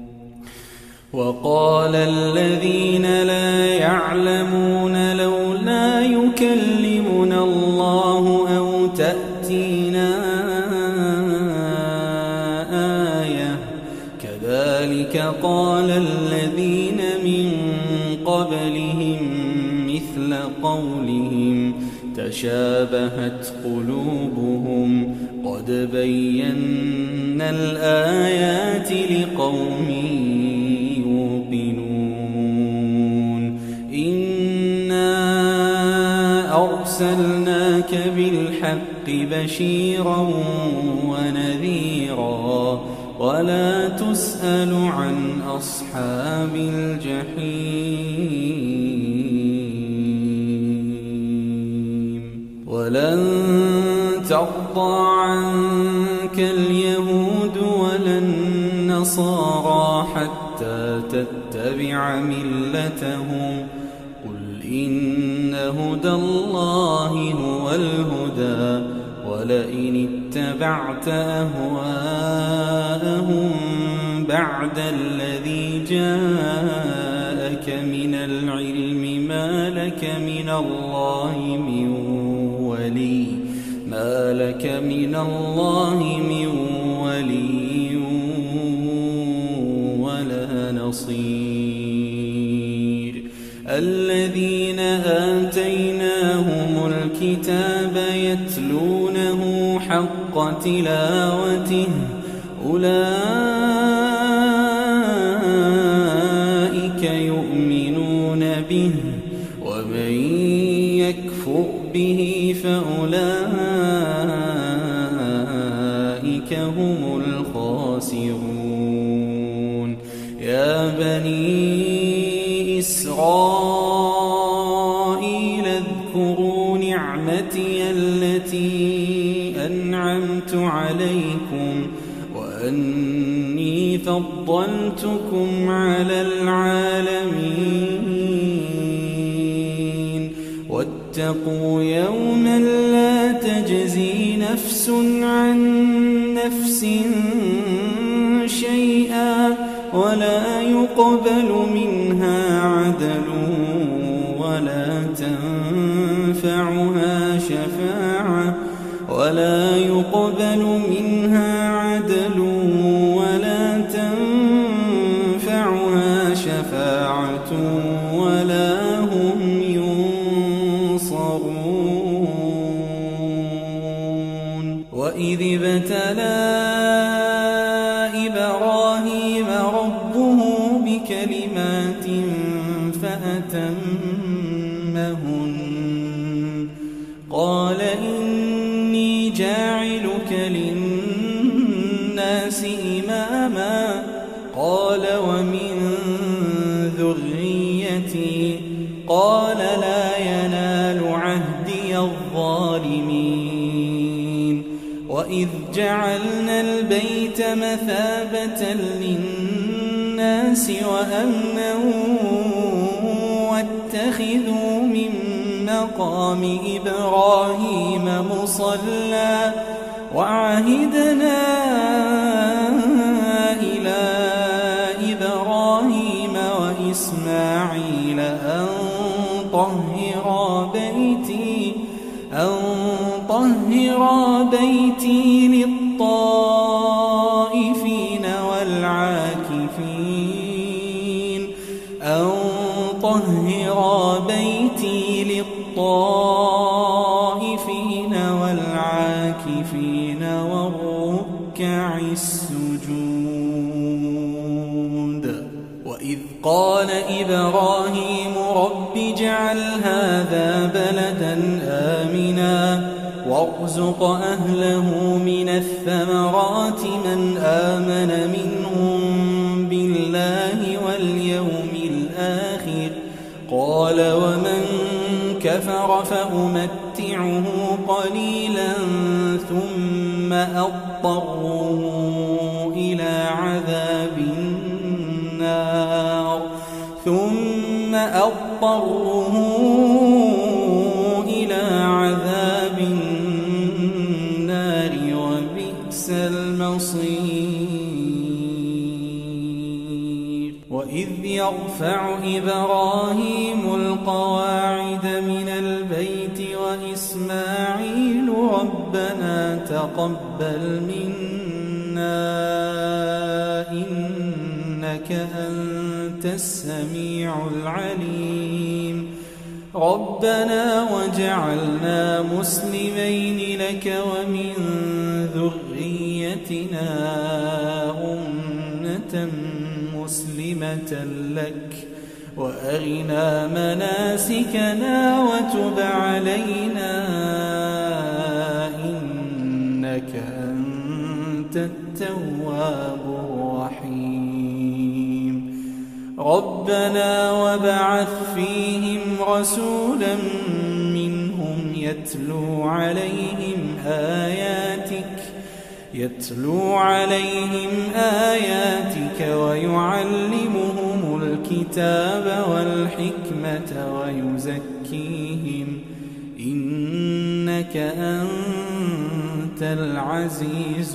وقال الذين لا يعلمون لولا يكلمنا الله أو تأتينا آية كذلك قال الذين من قبلهم مثل قولهم تشابهت قلوبهم قد بينا الآيات لقوم يوقنون إنا أرسلناك بالحق بشيرا ونذيرا ولا تسأل عن أصحاب الجحيم ولن ترضى عنك اليهود ولا النصارى حتى تتبع ملتهم قل إن هدى الله هو الهدى ولئن اتبعت أهواءهم بعد الذي جاءك من العلم ما لك من الله من ولي ما لك من الله من ولي ولا نصير الذين آتيناهم الكتاب يتلونه حق تلاوته أولئك يؤمنون به ومن يكفر به فأولئك هم الخاسرون يا بني إسرائيل اذكروا نعمتي التي أنعمت عليكم وأني فضلتكم على العالمين واتقوا يوما لا تجزي نفس عن نفس شيئا ولا يقبل منها عدل ولا تنفعها شفاعة ولا يقبل منها عدل ولا تنفعها شفاعة ولا هم ينصرون. وإذ ابتلى إبراهيم ربه بكلمات فأتمهن قال إني جاعلك للناس إماما قال ومن ذريتي قال لا ينال عهدي الظالمين. وإذ جعلنا البيت مثابة للناس وأمنا واتخذوا من مقام إبراهيم مصلى وعهدنا إلى إبراهيم وإسماعيل أن طهرا بيتي أن طهرا بيتي للطائفين والعاكفين أن طهرا بيتي للطائفين والعاكفين والركع السجود. وإذ قال إبراهيم رب اجعل هذا بلدا آمنا وارزق أهله من الثمرات من آمن منهم بالله واليوم الآخر قال ومن كفر فأمتعه قليلا ثم أضطره إلى عذاب النار ثم أضطره إلى عذاب النار وبئس المصير. وإذ يرفع إبراهيم القواعد من البيت وإسماعيل ربنا تقبل منا إنك أنت السميع العليم ربنا وجعلنا مسلمين لك ومن ذريتنا أمة مسلمة لك وأرنا مناسكنا وتب علينا إنك أنت التواب الرحيم ربنا وابعث فيهم رسولا منهم يتلو عليهم آياتك يتلو عليهم آياتك ويعلمهم الكتاب والحكمة ويزكيهم إنك أنت العزيز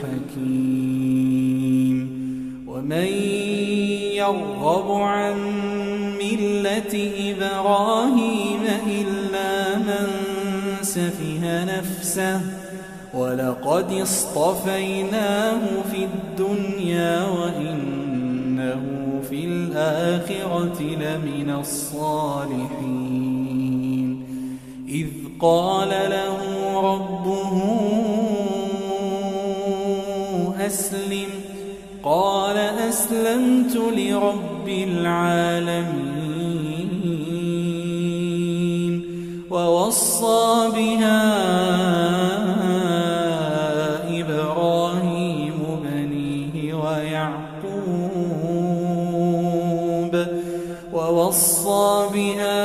الحكيم. ومن يرغب عن ملة إبراهيم إلا من سفه نفسه ولقد اصطفيناه في الدنيا وإنه في الآخرة لمن الصالحين. إذ قال له ربه أسلم قال أسلمت لرب العالمين ووصى بها إبراهيم بنيه ويعقوب ووصى بها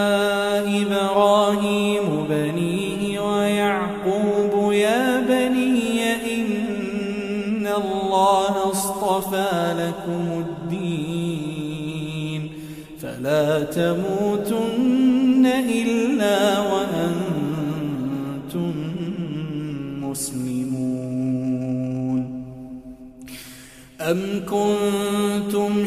إبراهيم بنيه ويعقوب يا بني إن الله اصطفى اصطفى لكم الدين فلا تموتن إلا وأنتم مسلمون. أم كنتم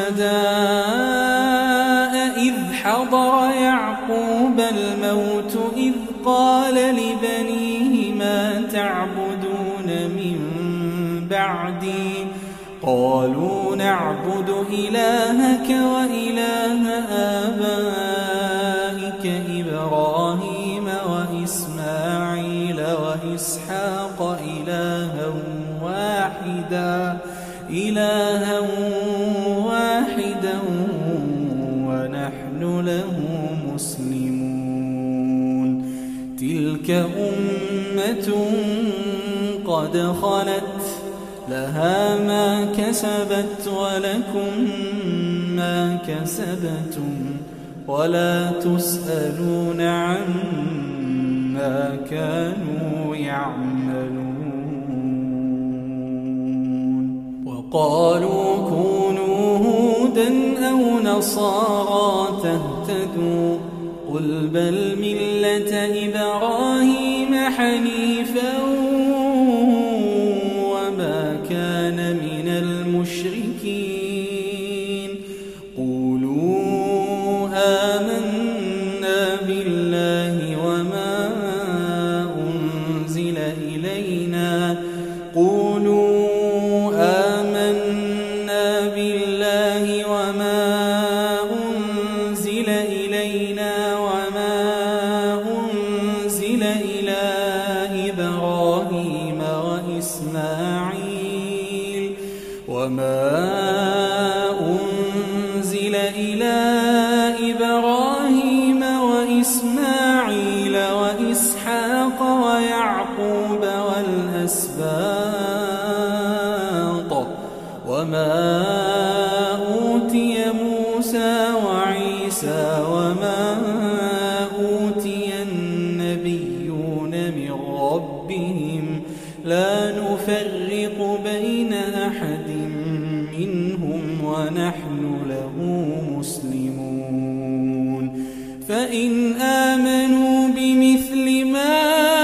شهداء إذ حضر يعقوب الموت إذ قال لبنيه ما تعبدون من بعدي قالوا نعبد إلهك وإله آبائك إبراهيم وإسماعيل وإسحاق إلها واحدا إلها واحدا ونحن له مسلمون. تلك أمة قد خلت لها ما كسبت ولكم ما كسبتم ولا تسألون عما كانوا يعملون. وقالوا كونوا هودا أو نصارى تهتدوا قل بل ملة إبراهيم حنيفا كان من المشركين. قولوا آمنا بالله وما أنزل إلينا قولوا آمنا بالله وما أنزل إلينا وما أنزل إلى إبراهيم وإسماعيل وما أنزل إلى إبراهيم وإسماعيل وإسحاق ويعقوب والأسباط وما أوتي موسى وعيسى وما أوتي النبيون من ربهم لا نفرق بين أحد منهم ونحن له مسلمون. فإن آمنوا بمثل ما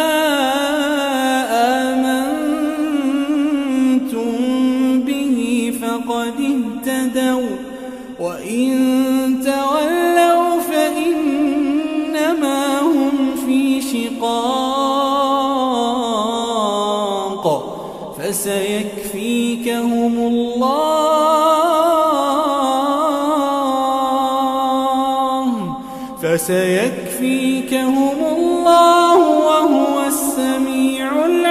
آمنتم به فقد اهتدوا وإن تولوا فإنما هم في شقاق فسيكفيكهم الله فسيكفيكهم الله وهو السميع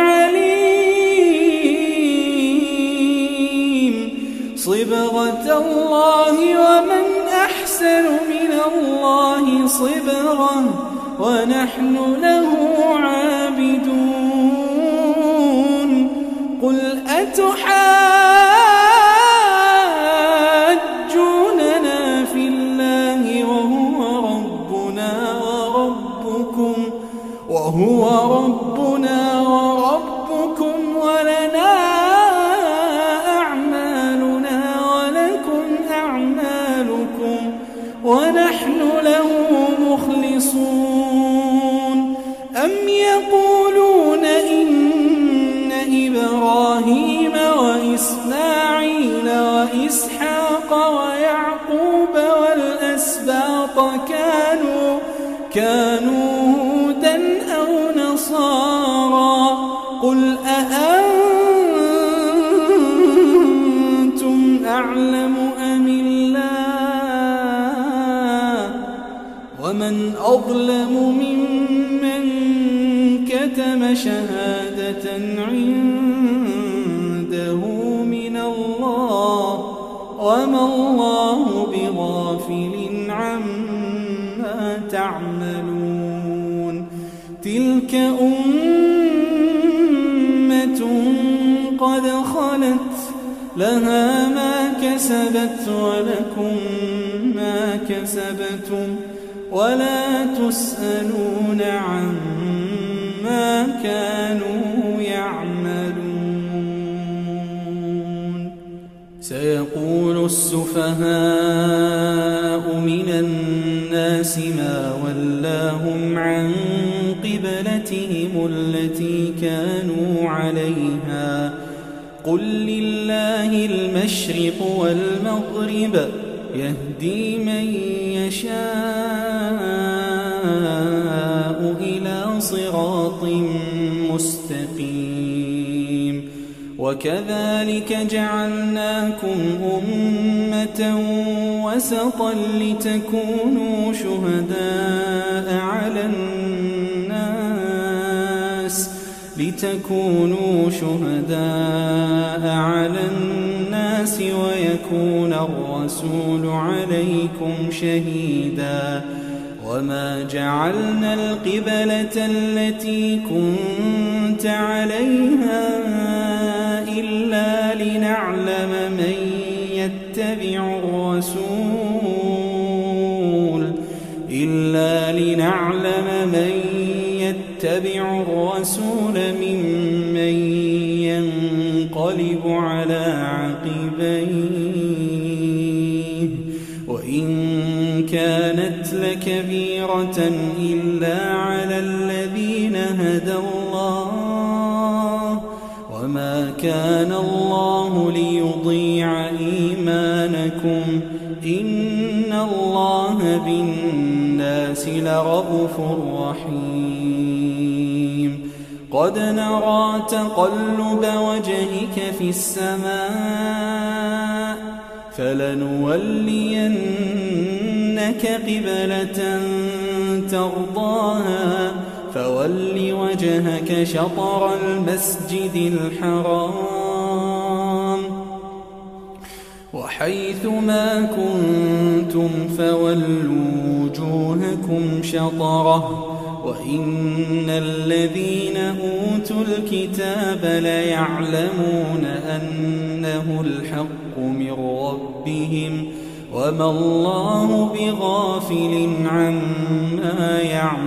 العليم. صبغة الله ومن أحسن من الله صبغة ونحن له عابدون. قل أتحاجوننا في الله وهو ربنا وربكم وهو ربنا وربكم ولنا أعمالنا ولكم أعمالكم ونحن له مخلصون. أم يقولون إن إبراهيم وإسماعيل وإسحاق ويعقوب والأسباط كانوا كانوا هودا أو نصارى قل أأنتم أعلم أم الله ومن أظلم ممن كتم شهادة عنده من الله وما الله بغافل عما تعملون. تلك أمة قد خلت لها ما كسبت ولكم ما كسبتم ولا تسألون عما كانوا يعملون. السفهاء من الناس ما ولاهم عن قبلتهم التي كانوا عليها قل لله المشرق والمغرب يهدي من يشاء إلى صراط مستقيم وكذلك جعلناكم أمة وسطا لتكونوا شهداء على الناس لتكونوا شهداء على الناس ويكون الرسول عليكم شهيدا وما جعلنا القبلة التي كنت عليها إلا لنعلم من يتبع الرسول إلا لنعلم من يتبع الرسول ممن ينقلب على عقبيه وإن كانت لكبيرة إلا على الذين هدى الله وما كان الله ليضيع إيمانكم إن الله بالناس لرءوف رحيم قد نرى تقلب وجهك في السماء فلنولينك قبلة ترضاها فول وجهك شطر المسجد الحرام وحيث ما كنتم فولوا وجوهكم شطره وإن الذين أوتوا الكتاب ليعلمون أنه الحق من ربهم وما الله بغافل عما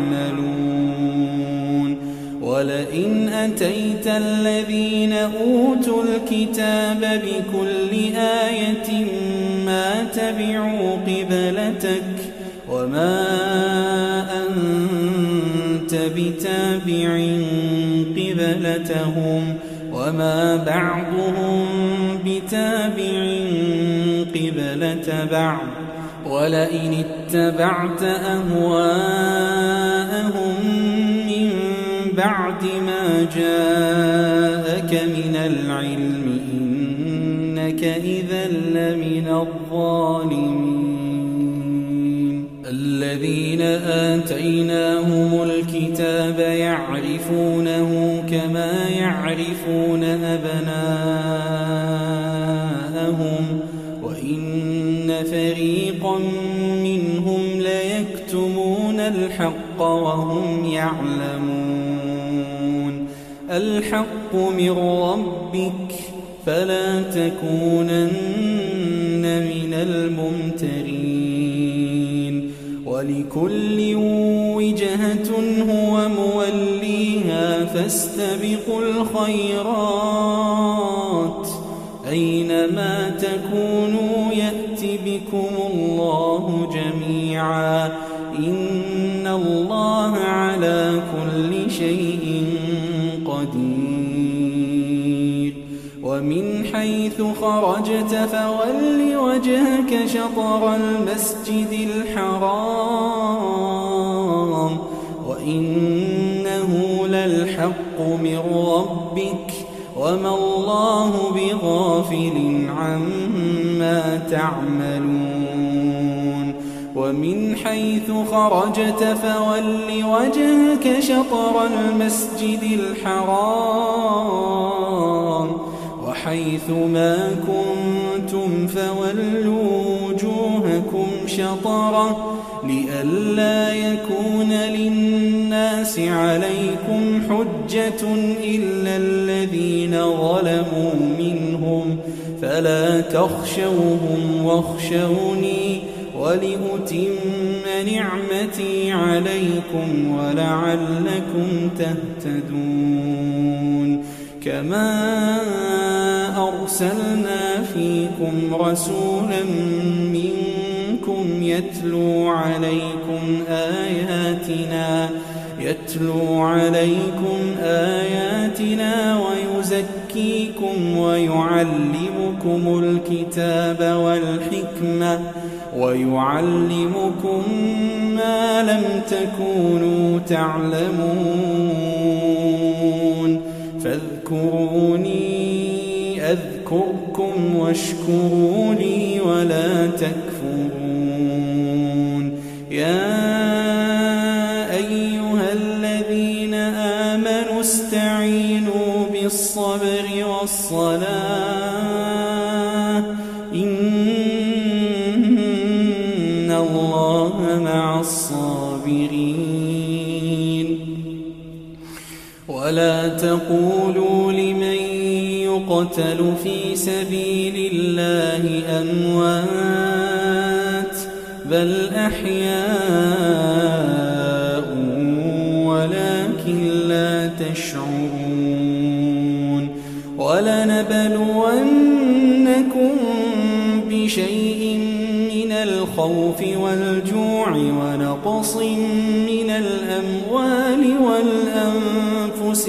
يعملون ولئن أتيت الذين أوتوا الكتاب بكل آية ما تبعوا قبلتك وما أنت بتابع قبلتهم وما بعضهم بتابع قبلة بعض ولئن اتبعت أهواءهم من بعد ما جاءك من العلم إنك إذا لمن الظالمين الذين آتيناهم الكتاب يعرفونه كما يعرفون أبناءهم وإن فريقا منهم ليكتمون الحق وهم يعلمون الحق من ربك فلا تكونن من الممترين ولكل وجهة هو موليها فاستبقوا الخيرات أينما تكونوا يأت بكم الله جميعا إن الله على كل شيء قدير ومن حيث خرجت فول وجهك شطر المسجد الحرام وإنه للحق من ربك وما الله بغافل عما تعملون ومن حيث خرجت فول وجهك شطر المسجد الحرام وحيث ما كنتم فولوا وجوهكم شطره لئلا يكون للناس عليكم حجة إلا الذين ظلموا منهم فلا تخشوهم واخشوني ولأتم نعمتي عليكم ولعلكم تهتدون كما أرسلنا فيكم رسولا منكم يتلو عليكم آياتنا يتلو عليكم آياتنا ويزكيكم ويعلمكم الكتاب والحكمة ويعلمكم ما لم تكونوا تعلمون فاذكروني أذكركم واشكروا لي ولا تكفرون. يا أيها الذين آمنوا استعينوا بالصبر والصلاة إن الله مع الصابرين. ولا تقولوا لمن يقتل في سبيل الله أموات بل أحياء ولكن لا تشعرون. ولنبلونكم بشيء من الخوف والجوع ونقص من الأموال والأنفس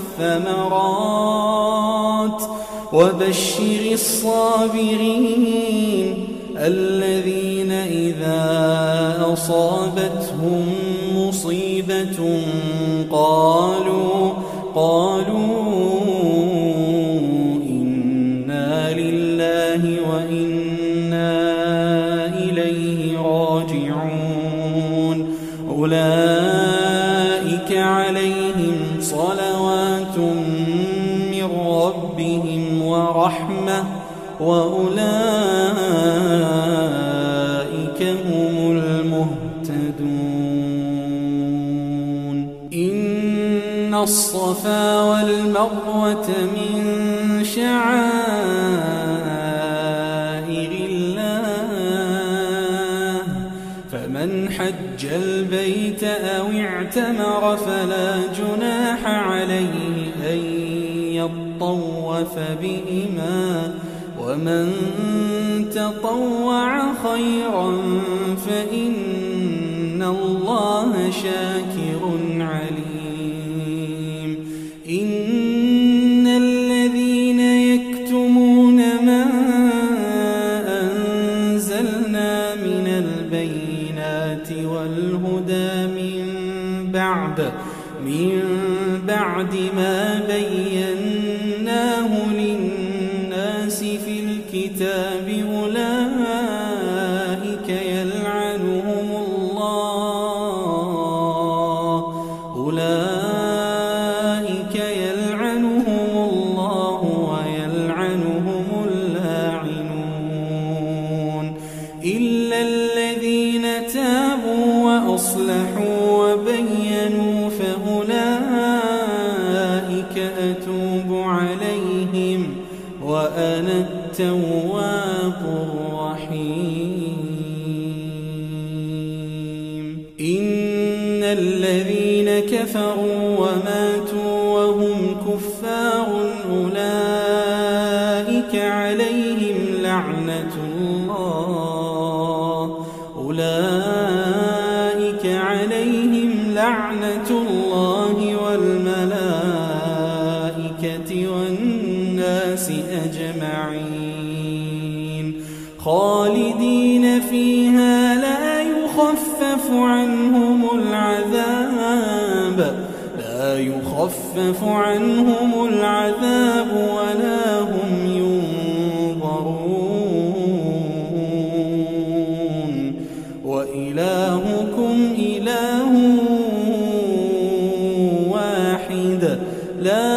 والثمرات وبشر الصابرين الذين إذا أصابتهم مصيبة قالوا قالوا إنا لله وإنا إليه راجعون. أولئك عليهم صلوات من ربهم ورحمة وأولئك هم المهتدون. إن الصفا والمروة من شعائر الله فمن حج البيت أو اعتمر فلا جناح عليه أن يطوف بهما ومن تطوع خيرا فإن الله شاكر عليم. إن الذين يكتمون ما أنزلنا من البينات والهدى من بعد من بعد ما بيناه للناس في الكتاب أولئك يلعنهم الله أولئك يلعنهم الله ويلعنهم اللاعنون إلا الذين تابوا وأصلحوا وبينوا فأولئك أتوب عليهم وأنا التواب الرحيم. إن الذين كفروا وماتوا وهم كفار أولئك عليهم لعنة الله أولئك عليهم لعنة الله والملائكة والناس أجمعين خالدين فيها لا يخفف عنهم العذاب لا يخفف عنهم العذاب ولا هم ينظرون وإلهكم إله واحد لا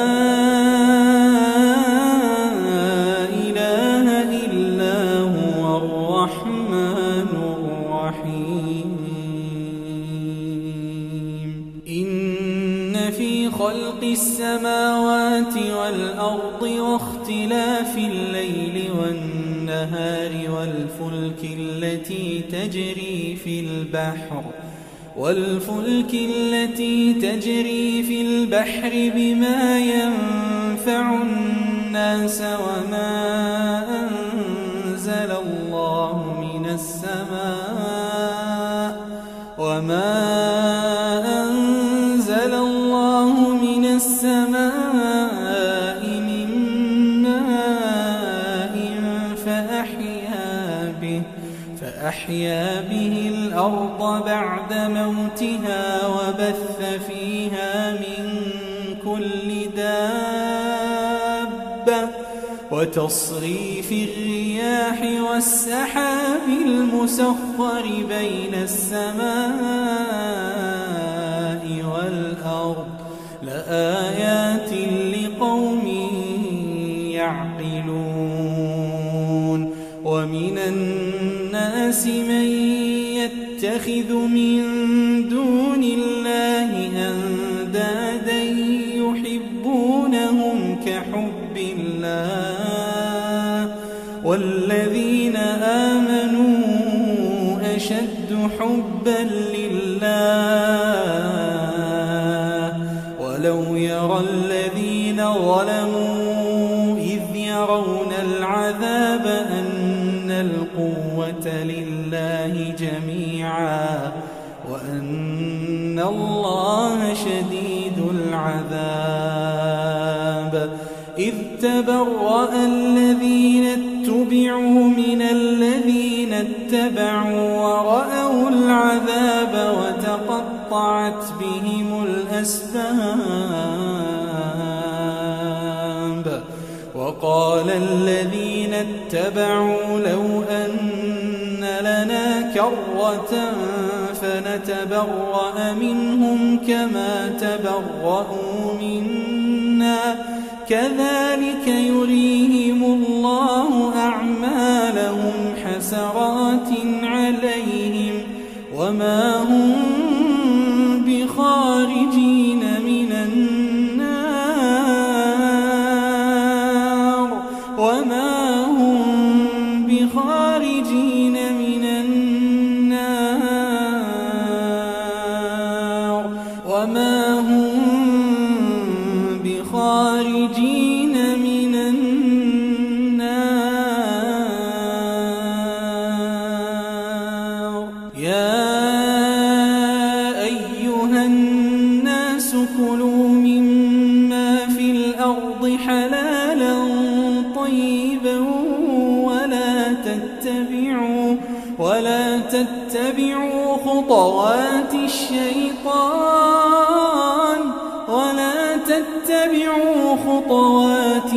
خلق السماوات والأرض واختلاف الليل والنهار والفلك التي تجري في البحر والفلك التي تجري في البحر بما ينفع الناس وما أنزل وما أنزل الله من السماء من ماء فأحيا به, فأحيا به الأرض بعد موتها وبث فيها من كل دابة وتصريف الرياح والسحاب المسخر بين السماء والأرض لآيات لقوم يعقلون. ومن الناس من يتخذ من دون الله أندادا يحبونهم كحب الله والذين آمنوا أشد حبا لله ولو يرى الذين ظلموا إذ يرون العذاب أن القوة لله جميعا وأن الله شديد العذاب. إذ تبرأ الذين اتبعوا من الذين اتبعوا ورأوا العذاب وتقطعت بهم الأسباب. وقال الذين اتبعوا لو أن لنا كرة فنتبرأ منهم كما تبرأوا منا كذلك يريهم الله أعمالهم حسرات عليهم وما هم بخارجين من النار وما هم بخارجين من النار وما هم بخارجين من النار. يا أيها الناس كلوا مما في الأرض حلالا طيبا ولا تتبعوا ولا تتبعوا خطوات الشيطان ولا تتبعوا خطوات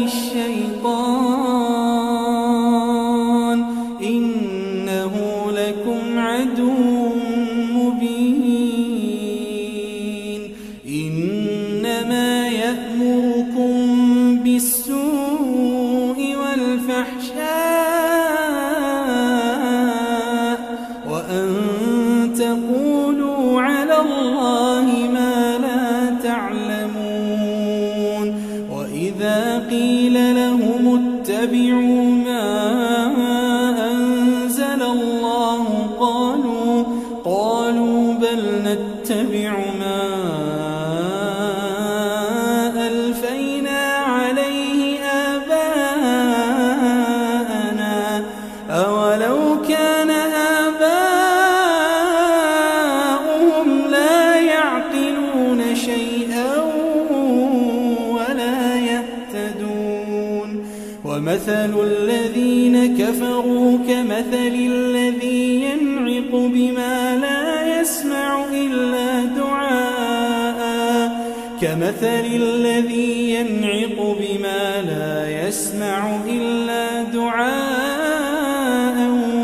الشيطان إنه لكم عدو مبين. إنما يأمركم بالسوء والفحشاء وأن تقولوا على الله ما لا تعلمون. وإذا قيل لهم اتبعوا ما أنزل الله قالوا قالوا بل نتبع ما ألفينا عليه آباءنا أولو كان آباؤهم لا يعقلون شيئا ولا يهتدون. ومثل الذين كفروا كمثل الذي ينعق بما لا يسمع إلا دعاء كمثل الذي ينعق بما لا يسمع إلا دعاء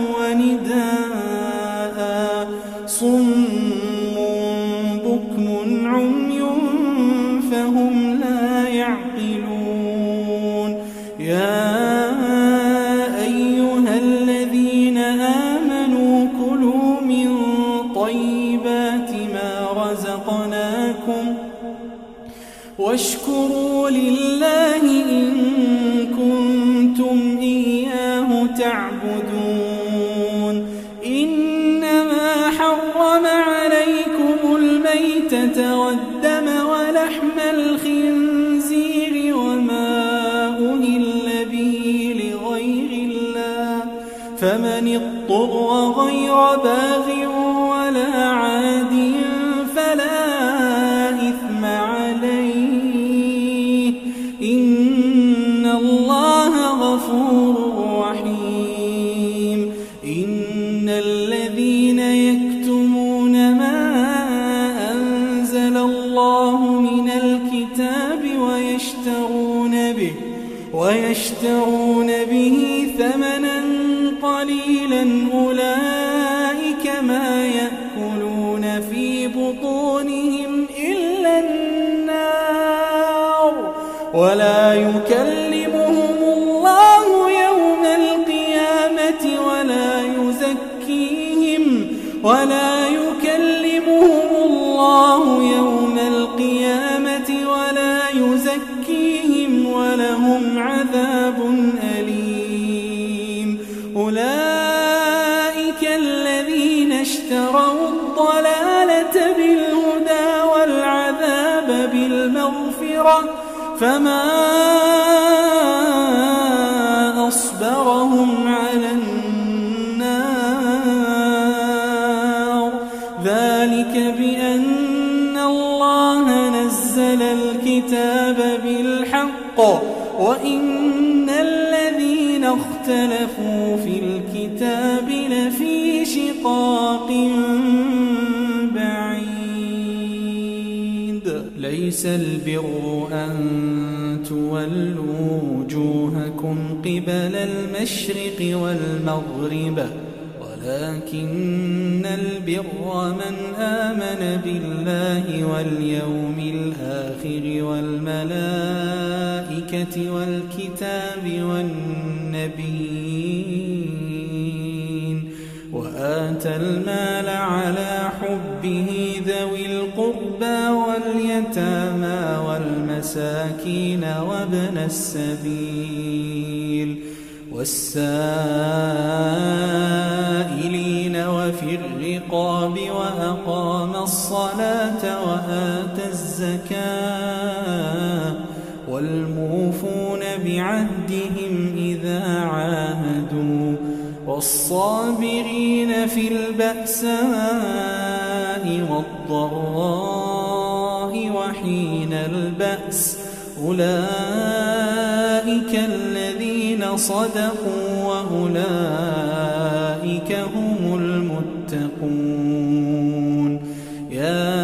ونداء صم بكم عمي فهم لا يعقلون. يا أيها الذين آمنوا كلوا من طيبات ما رزقناكم واشكروا لله إن كنتم إياه تعبدون. إنما حرم عليكم الميتة والدم ولحم الخنزير وما أهل به لغير الله فمن اضطر غير باغ ولا عاد ويشترون به ثمنا قليلا أولئك ما يأكلون في بطونهم إلا النار ولا يكلمهم الله يوم القيامة ولا يزكيهم ولا يكلمهم الله يوم القيامة ولا يزكيهم ولهم عذاب أليم. أولئك الذين اشتروا الضلالة بالهدى والعذاب بالمغفرة فما أصبرهم على النار ذلك بأن الله نزل الكتاب بالحق وإن الذين اختلفوا في الكتاب لفي شقاق بعيد. ليس البر أن تولوا وجوهكم قبل المشرق والمغرب ولكن البر من آمن بالله واليوم الآخر والملائكة والكتاب والنبيين وآتى المال على حبه ذوي القربى واليتامى والمساكين وابن السبيل والسائلين وفي الرقاب وأقام الصلاة وآتى الزكاة والموفون بعهدهم إذا عاهدوا والصابرين في البأساء والضراء وحين البأس أولئك الذين صدقوا وأولئك هم المتقون. يا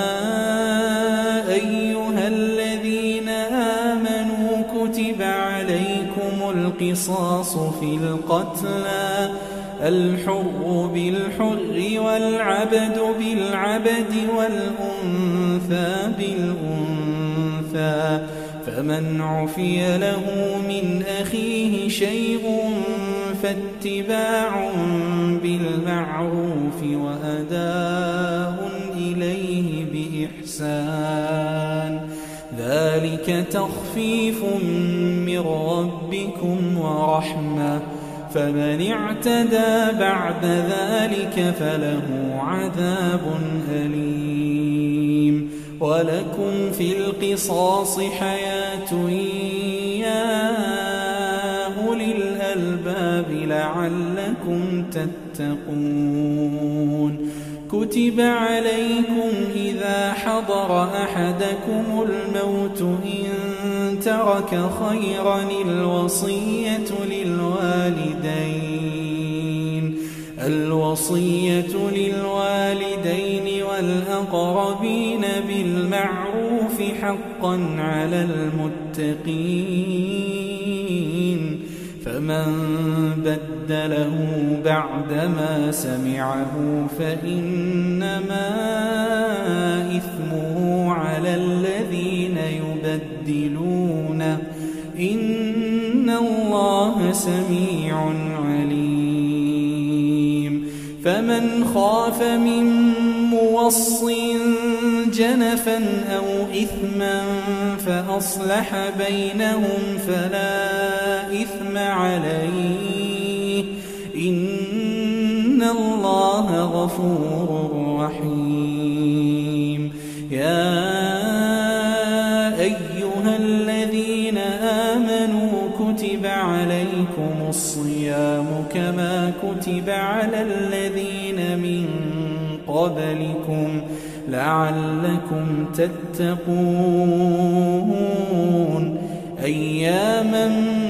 أيها الذين آمنوا كتب عليكم القصاص في القتلى الحر بالحر والعبد بالعبد والأنثى بالأنثى فمن عفي له من أخيه شيء فاتباع بالمعروف وأداء إليه بإحسان ذلك تخفيف من ربكم ورحمة فمن اعتدى بعد ذلك فله عذاب أليم. ولكم في القصاص حياة يا أولي الألباب لعلكم تتقون. كتب عليكم إذا حضر أحدكم الموت إن ترك خيرا الوصية للوالدين الوصية للوالدين والأقربين بالمعروف حقا على المتقين فمن بدله بعدما سمعه فإنما إثمه على الذين يبدلونه إن الله سميع عليم. فمن خاف من موص جنفا أو إثما فأصلح بينهم فلا إثم عليه إن الله غفور رحيم. يا أيها الذين آمنوا كتب عليكم الصيام كما كتب على الذين من قبلكم لعلكم تتقون أياما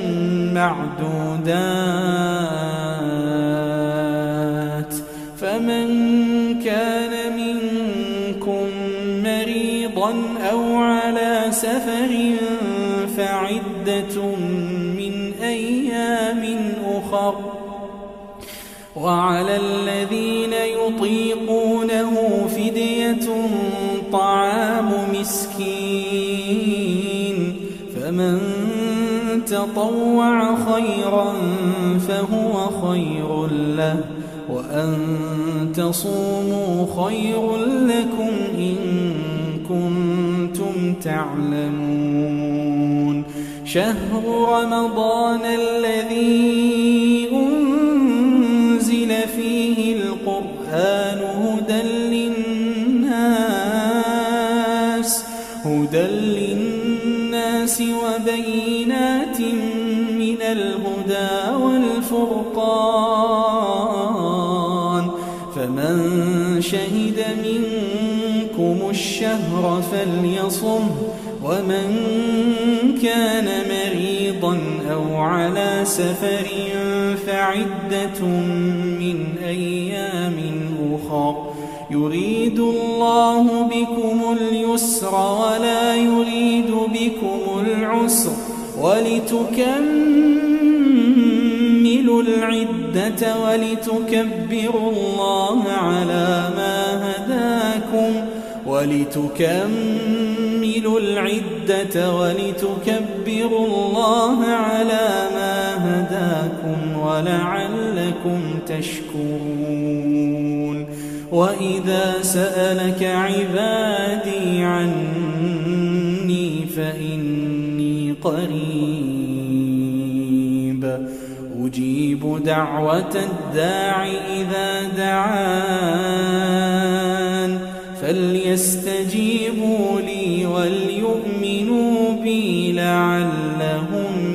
معدودات فمن كان منكم مريضا أو على سفر فعدة وعلى الذين يطيقونه فدية طعام مسكين فمن تطوع خيرا فهو خير له وأن تصوموا خير لكم إن كنتم تعلمون شهر رمضان الذي أنزل فيه القرآن هدى للناس هدى للناس وبينات من الهدى والفرقان فمن شهد منكم الشهر فليصمه ومن كان مريضا أو على سفر فعدة من أيام أخر يريد الله بكم اليسر ولا يريد بكم العسر ولتكملوا العدة ولتكبروا الله على ما هداكم ولتكملوا العدة ولتكبروا الله على ما هداكم ولعلكم تشكرون وإذا سألك عبادي عني فإني قريب أجيب دعوة الداع إذا دعان فليستجيبوا لي وليؤمنوا بي لعلهم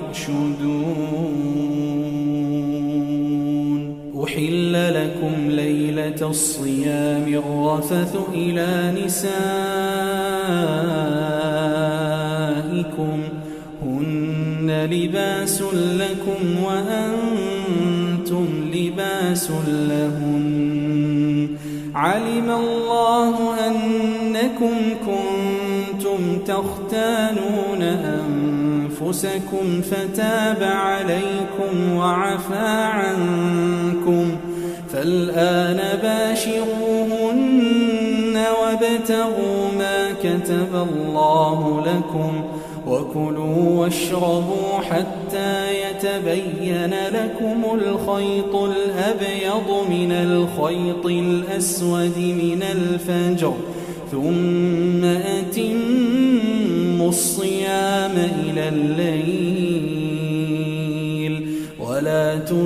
يرشدون أحل لكم ليلة الصيام الرفث إلى نسائكم هن لباس لكم وأنتم لباس لهن علم الله أنكم كنتم تختانون أنفسكم فتاب عليكم وعفى عنكم فالآن باشروهن وابتغوا ما كتب الله لكم وكلوا واشربوا حتى يتبين لكم الخيط الأبيض من الخيط الأسود من الفجر ثم أتموا الصيام إلى الليل ولا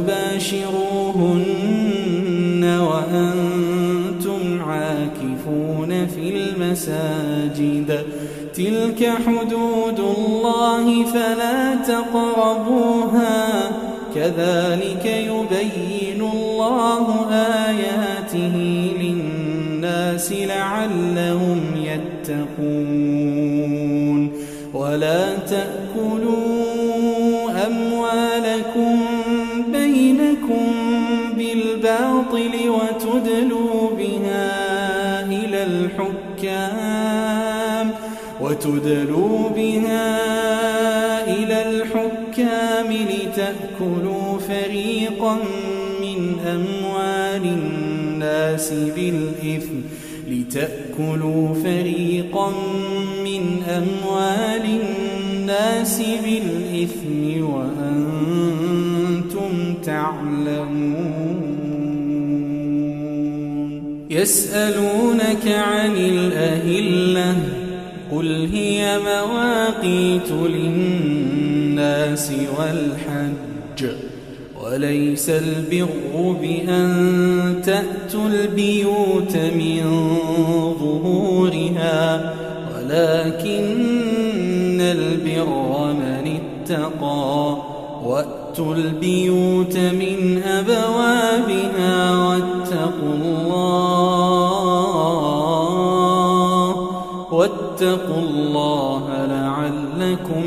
تباشروهن وأنتم عاكفون في المساجد تلك حدود الله فلا تقربوها كذلك يبين الله آياته للناس لعلهم يتقون ولا تأكلوا أموالكم بينكم بالباطل وتدلوا بها إلى الحكام وتدلوا بها إلى الحكام لتأكلوا فريقا من أموال الناس بالإثم لتأكلوا فريقا من أموال الناس بالإثم وأنتم تعلمون يسألونك عن الأهلة قل هي مواقيت للناس والحج وليس البر بأن تأتوا البيوت من ظهورها ولكن البر من اتقى وأتوا البيوت من أبوابها واتقوا الله واتقوا الله لعلكم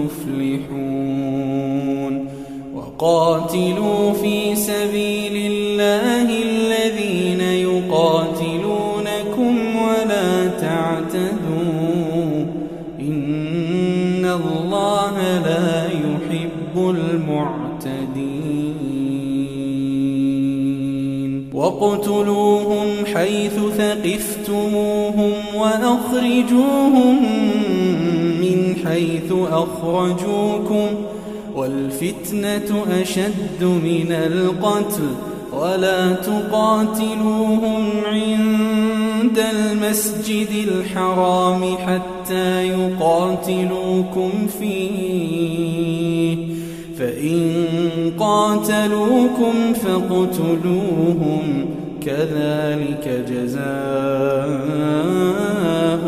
تفلحون وقاتلوا في سبيل الله الذين يقاتلونكم ولا تعتدوا إن الله لا يحب المعتدين واقتلوهم حيث ثقفتموهم وأخرجوهم من حيث أخرجوكم والفتنة أشد من القتل ولا تقاتلوهم عند المسجد الحرام حتى يقاتلوكم فيه فإن قاتلوكم فاقتلوهم كذلك جزاء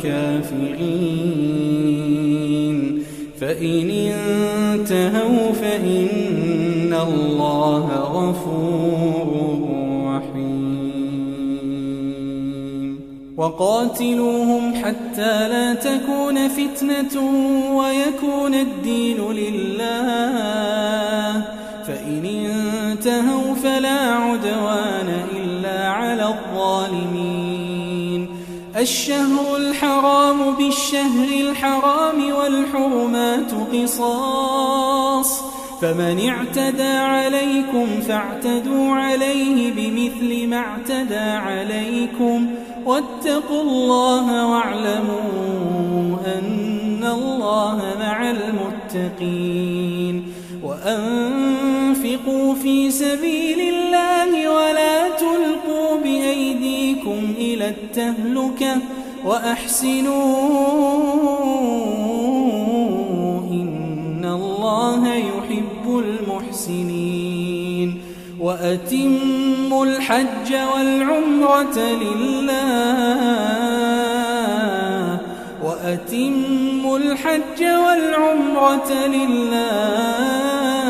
الكافرين فإن انتهوا فإن الله غفور رحيم وقاتلوهم حتى لا تكون فتنة ويكون الدين لله فإن انتهوا فلا عدوان إلا على الظالمين الشهر الحرام بالشهر الحرام والحرمات قصاص فمن اعتدى عليكم فاعتدوا عليه بمثل ما اعتدى عليكم واتقوا الله واعلموا أن الله مع المتقين وأنفقوا في سبيل الله ولا تلقوا بأيديكم إلى التهلكة وأحسنوا إن الله يحب المحسنين وأتموا الحج والعمرة لله وأتموا الحج والعمرة لله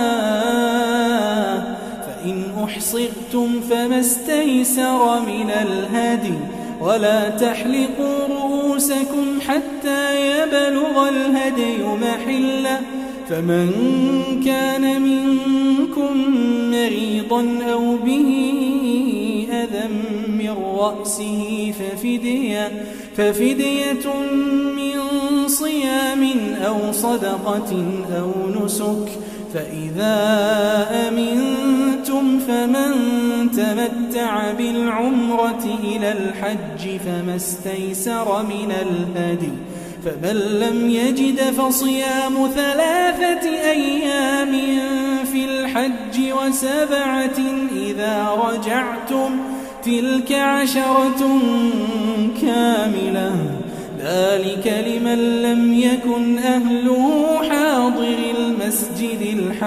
فإن أحصرتم فما استيسر من الهدي ولا تحلقوا رؤوسكم حتى يبلغ الهدي محله فمن كان منكم مريضا أو به أذى من رأسه ففدية, ففدية من صيام أو صدقة أو نسك فإذا أمنتم فمن تمتع بالعمرة إلى الحج فما استيسر من الهدي فمن لم يجد فصيام ثلاثة أيام في الحج وسبعة إذا رجعتم تلك عشرة كاملة ذلك لمن لم يكن أهله حاضر المسجد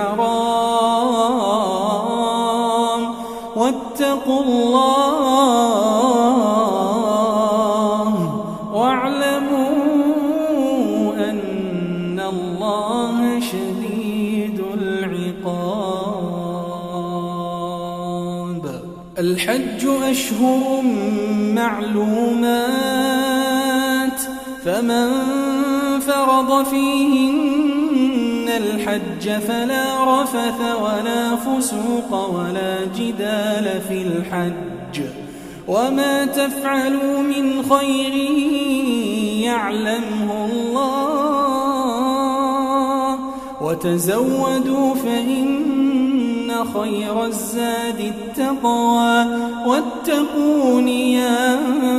الحرام واتقوا الله واعلموا أن الله شديد العقاب الحج أشهر معلومات فمن فرض فيهن الحج فلا رفث ولا فسوق ولا جدال في الحج وما تفعلوا من خير يعلمه الله وتزودوا فإن خير الزاد التقوى واتقون يا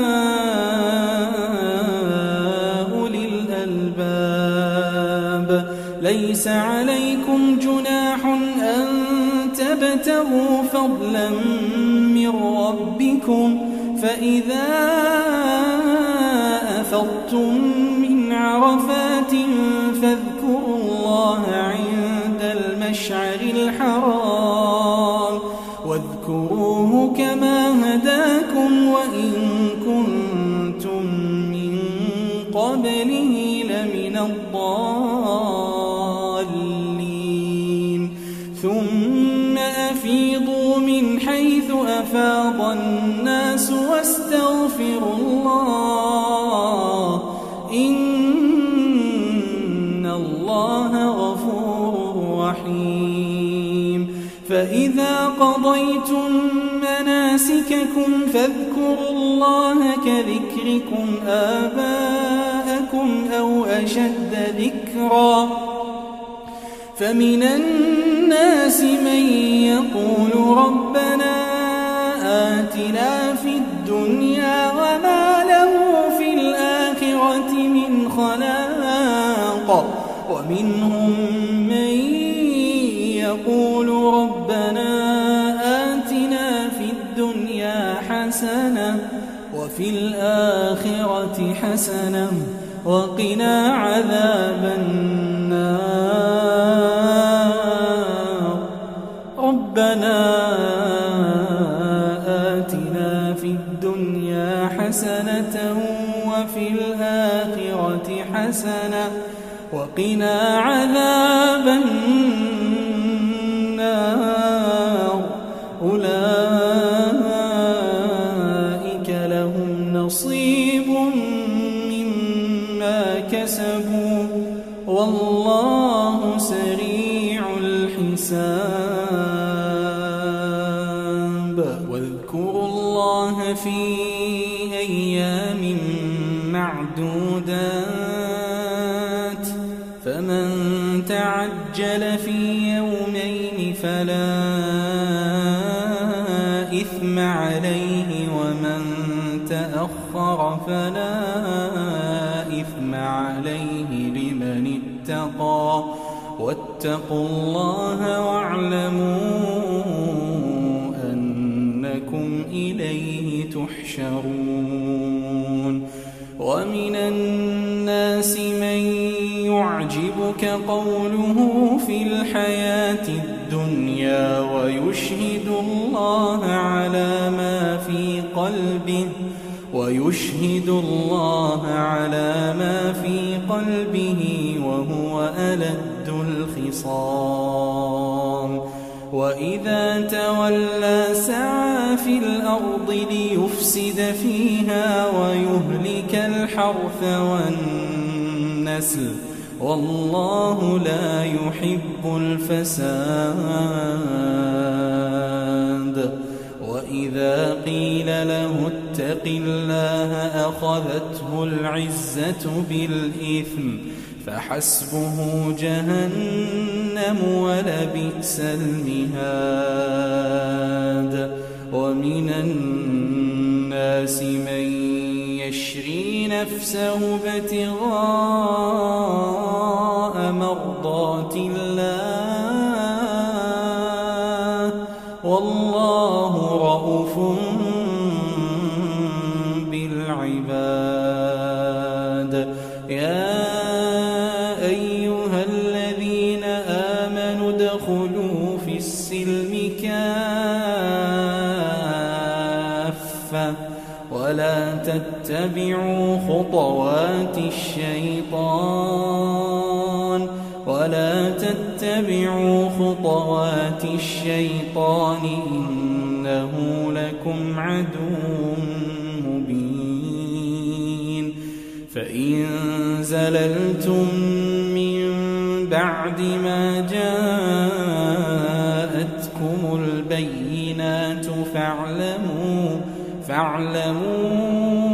أولي الألباب ليس عليكم جناح أن تبتغوا فضلا من ربكم فإذا أفضتم من عرفات فاذكروا الله عند المشعر الحرام واذكروه كما هداكم وإن كنتم من قبله لمن الضالين ثم أفيضوا من حيث أفاض الناس واستغفروا الله إن الله غفور رحيم فإذا قضيتم مناسككم فاذكروا الله كذكركم آباءكم أو أشد ذكرا فمن الناس من يقول ربنا آتنا في الدنيا وما له في الآخرة من خلاق ومنهم من يقول ربنا آتنا في الدنيا حسنة وفي الآخرة حسنة وقنا عذاب النار ربنا آتنا في الدنيا حسنة وفي الآخرة حسنة وقنا عذاب النار أولئك لهم نصيب مما كسبوا والله سريع الحساب واذكروا الله في أيام معدودات فمن تعجل في يومين فلا إثم عليه ومن تأخر فلا إثم عليه لمن اتقى واتقوا الله واعلموا أنكم إليه تحشرون ومن الناس من يعجبك قوله في الحياة الدنيا ويشهد الله على ما في قلبه ويشهد الله على ما في قلبه وهو ألد الخصام وإذا تولى سعى في الأرض ليفسد فيها ويهلك الحرث والنسل والله لا يحب الفساد وإذا قيل له اتق الله أخذته العزة بالإثم فحسبه جهنم ولبئس المهاد ومن الناس من يشري نفسه ابتغاء مرضات الله والله رؤوف بالعباد يا أيها الذين آمنوا ادخلوا في السلم كافة ولا تتبعوا خطوات الشيطان ولا تتبعوا خطوات الشيطان إنه لكم عدو مبين فإن زللتم من بعد ما جاءتكم البينات فاعلموا فاعلموا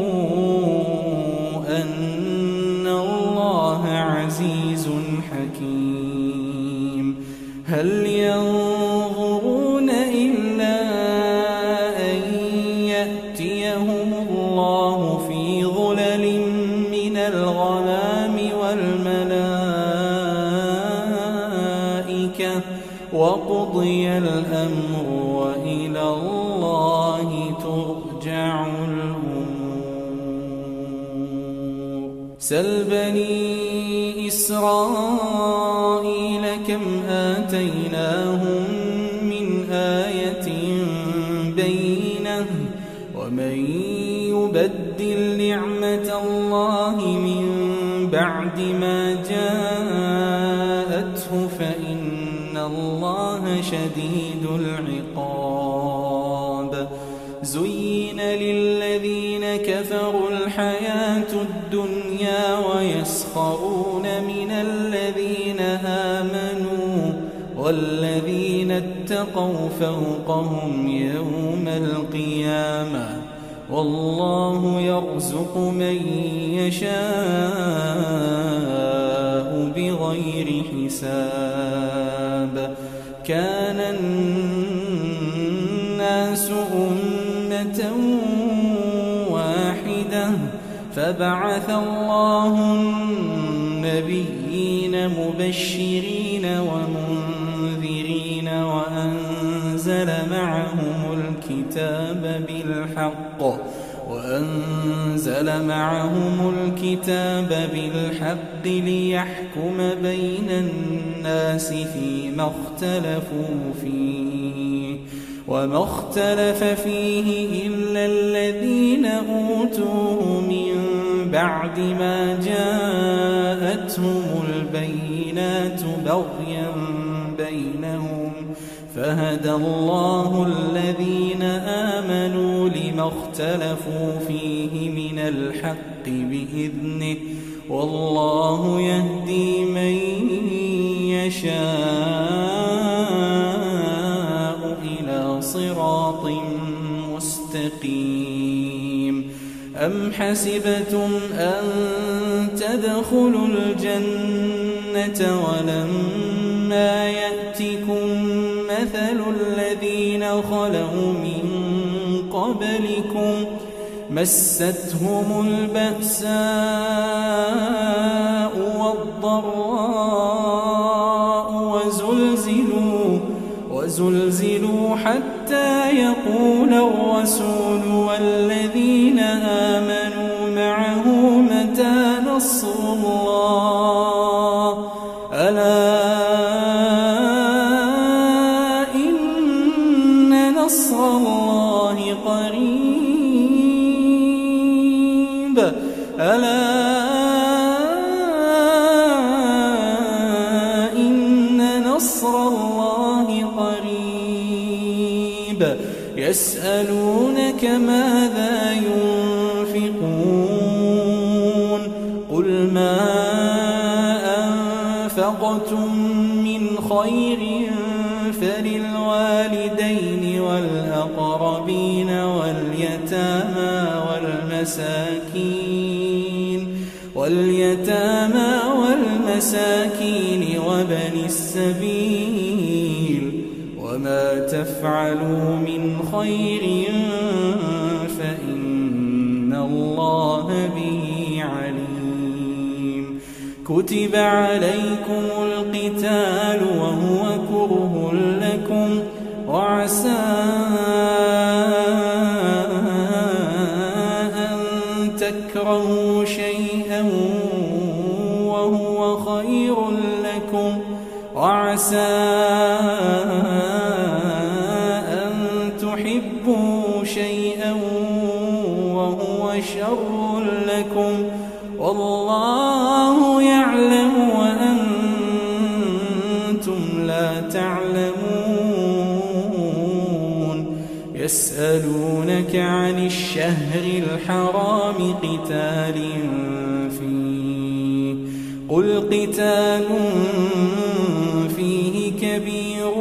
أن الله عزيز حكيم هل ينظرون إلا أن يأتيهم الله في ظلل من الغمام والملائكة وقضي الأمر وإلى الله ترجع الأمور سل بني إسرائيل كم آتيناهم من آية بينة ومن يبدل نعمة الله من بعد ما جاءته فإن الله شديد العقاب زين للذين كفروا الحياة الدنيا ويسخرون من الذين آمنوا والذين اتقوا فوقهم يوم القيامة والله يرزق من يشاء بغير حساب كان الناس جملة واحدة فبعث الله النبيين مبشرين ومنذرين وأنزل معهم الكتاب بالحق وأنزل معهم الكتاب بالحق ليحكم بين الناس فيما اختلفوا فيه وما اختلف فيه إلا الذين أوتوه من بعد ما جاءتهم البينات بغيا بينهم فهدى الله الذين آمنوا لما اختلفوا فيه من الحق بإذنه والله يهدي من يشاء إلى صراط مستقيم. أم حسبتم أن تدخلوا الجنة ولما يأتكم مثل الذين خلوا من قبلكم مستهم البأساء والضراء وزلزلوا وزلزلوا حتى يقول الرسول والذين آمنوا معه متى نصر الله ألا إن نصر الله قريب ألا إن نصر الله قريب. يسألونك ماذا ينفقون قل ما أنفقتم من خير فللوالدين والأقربين واليتامى والمساكين واليتامى والمساكين وابن السبيل وما تفعلوا من خير فإن الله به عليم. كتب عليكم القتال وهو كره لكم وعسى أن تكرهوا شيئا وهو خير لكم وعسى أن تحبوا شيئا وهو شر لكم والله يعلم وأنتم لا تعلمون. يسألونك عن الشهر الحرام قتال فيه قل قتال فيه كبير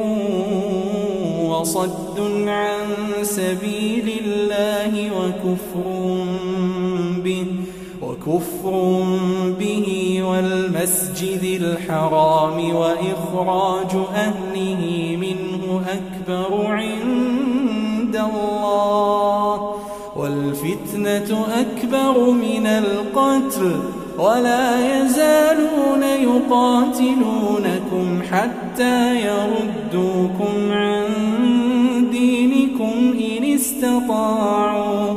وصد عن سبيل الله وكفر به وكفر به والمسجد الحرام وإخراج أهله منه أكبر عند الله والفتنة أكبر من القتل ولا يزالون يقاتلونكم حتى يردوكم عن دينكم إن استطاعوا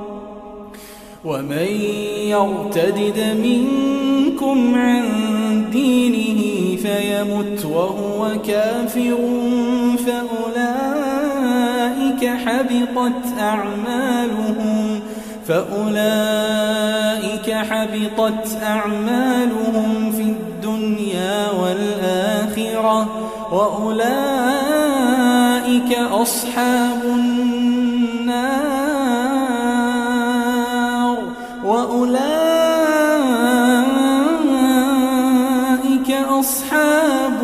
ومن يرتدد منكم عن دينه فيمت وهو كافر فأولئك حبطت أعمالهم فأولئك حبطت أعمالهم في الدنيا والآخرة وأولئك أصحاب النار وأولئك أصحاب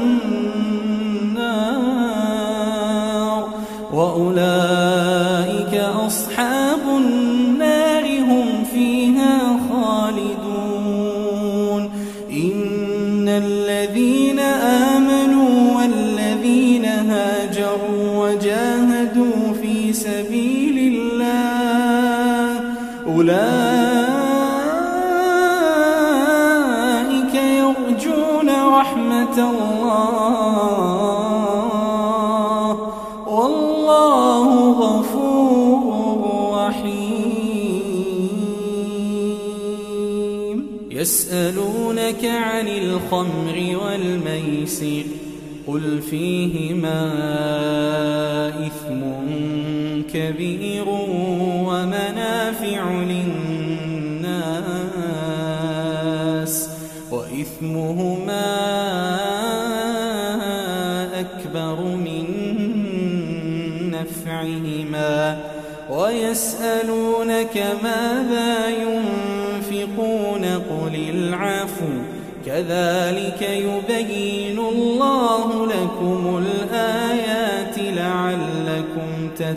النار وأولئك أصحاب النار هم فيها خالدون. إن الذين آمنوا والذين هاجروا وجاهدوا في سبيل الله رحمة الله والله غفور رحيم. يسألونك عن الخمر والميسر قل فيهما إثم كبير ومنافع للناس وإثمهما أكبر من نفعهما ويسألونك ماذا ينفقون قل العفو كذلك يبين الله لكم الآيات لعلكم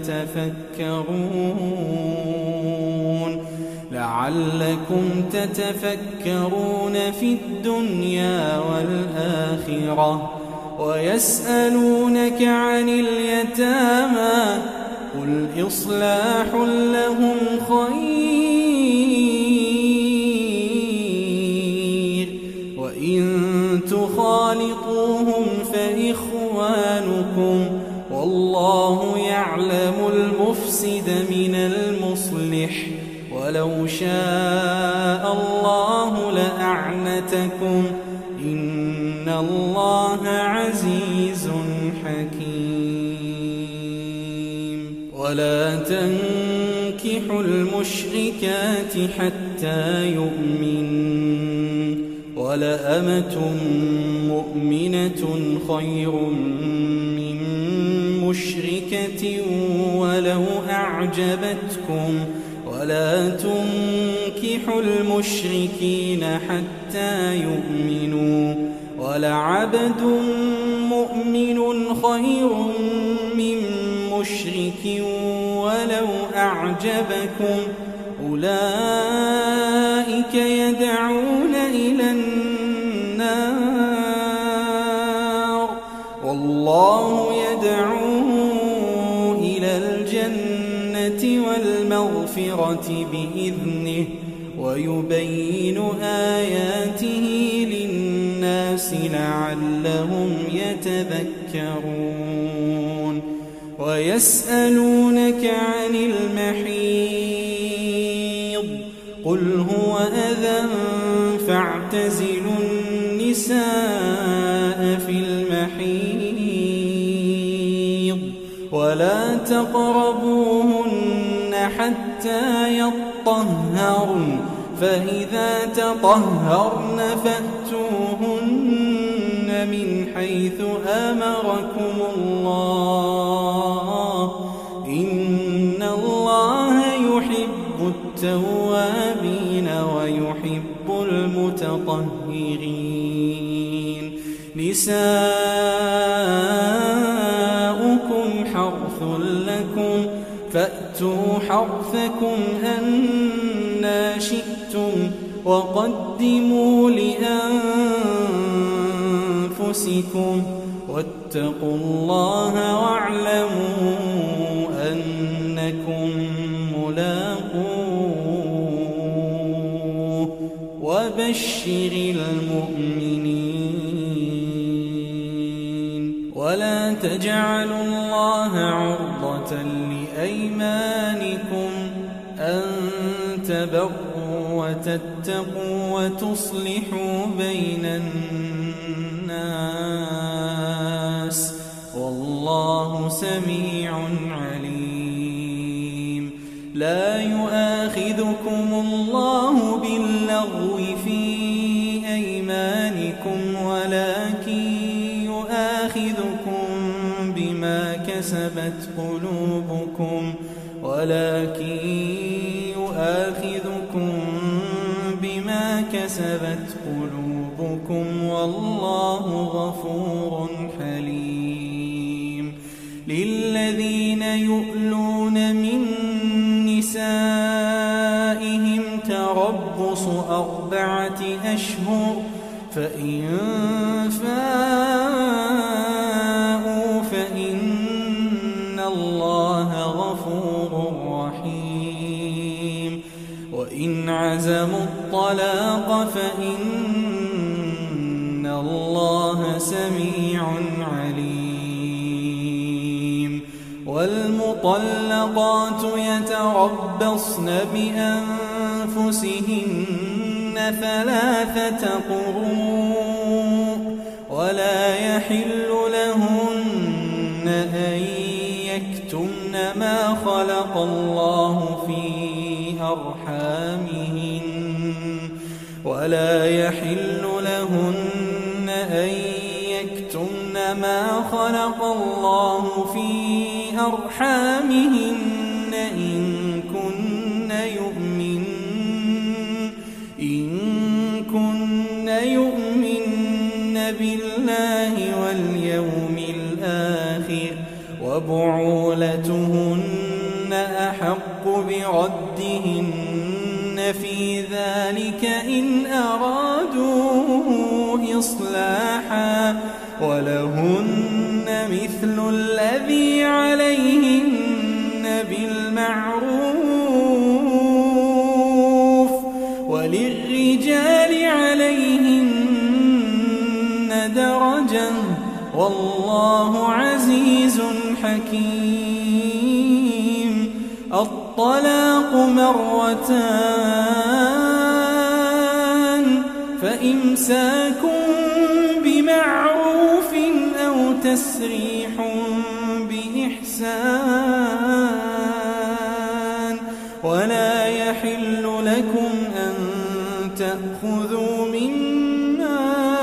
تتفكرون لعلكم تتفكرون في الدنيا والآخرة. ويسألونك عن اليتامى قل إصلاح لهم خير وإن تخالطوهم فإخوانكم والله يعلم المفسد من المصلح ولو شاء الله لأعنتكم إن الله عزيز حكيم. ولا تنكحوا المشركات حتى يؤمنوا ولأمة مؤمنة خير من مشركة ولو أعجبتكم ولا تنكحوا المشركين حتى يؤمنوا ولعبد مؤمن خير من مشرك ولو أعجبكم أولئك يدعون إلى النار والله يدعو إلى الجنة والمغفرة بإذنه ويبين آياته للناس لعلهم يتذكرون. ويسألونك عن المحيض قل هو أذى فاعتزلوا النساء في المحيض ولا تقربوهن حتى يطهرن فإذا تطهرن فأتوهن من حيث أمركم الله إن الله يحب التوابين ويحب المتطهرين. نساؤكم حرث لكم فأتوا حرثكم أنى شئتم وقدموا لأنفسكم واتقوا الله واعلموا أنكم ملاقوه وبشر المؤمنين. ولا تجعلوا الله عرضة لأيمانكم أن تبروا وتتقوا وتصلحوا بين الناس والله سميع عليم. لا يؤاخذكم الله باللغو في أيمانكم ولكن يؤاخذكم بما كسبت قلوبكم ولكن يؤاخذكم بما كسبت قلوبكم والله غفور حليم. للذين يؤلون من نسائهم تربص أربعة أشهر فإن فاءوا فإن الله غفور رحيم. وإن عزموا الطلاق فإن الله سميع عليم. والمطلقات يتربصن بأنفسهن ثلاثة قروء ولا يحل لهن أن يكتمن ما خلق الله في أرحامهن ولا يحل لهن أن يكتمن ما خلق الله في أرحامهن إن كن يؤمن إن كن يؤمن بالله واليوم الآخر وبعولتهن أحق بردهن في ذلك إن أرادوا إصلاحا ولهن مثل الذي عليهن بالمعروف وللرجال عليهن درجة والله عزيز حكيم. الطلاق مرتان فإمساك بمعروف أو تسريح بإحسان ولا يحل لكم أن تأخذوا مما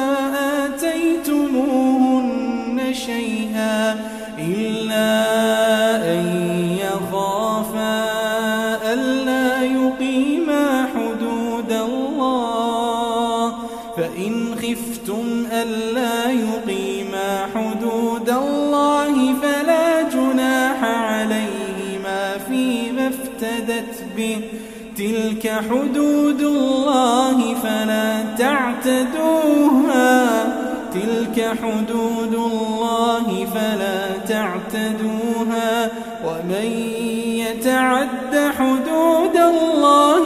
آتيتموهن شيئا إلا أن يخافا ألا يقيما حدود الله فإن خفتم ألا يقيما حدود الله فلا جناح عليهما فيما افتدت به تلك حدود الله فلا تعتدوها تلك حدود الله فلا تعتدوها ومن يتعد حدود الله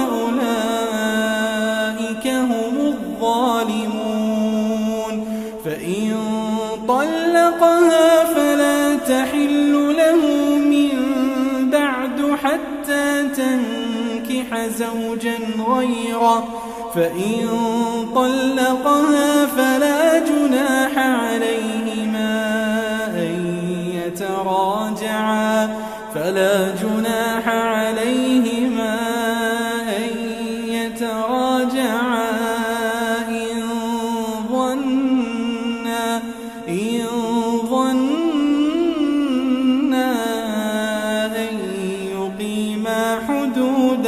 فأولئك هم الظالمون. فإن طلقها فلا تحل له من بعد حتى تنكح زوجا غيره فإن طلقها فلا جناح عليهما أن يتراجعا فلا جناح عليهما أن يتراجعا إن ظنا إن ظنا أن يقيما حدود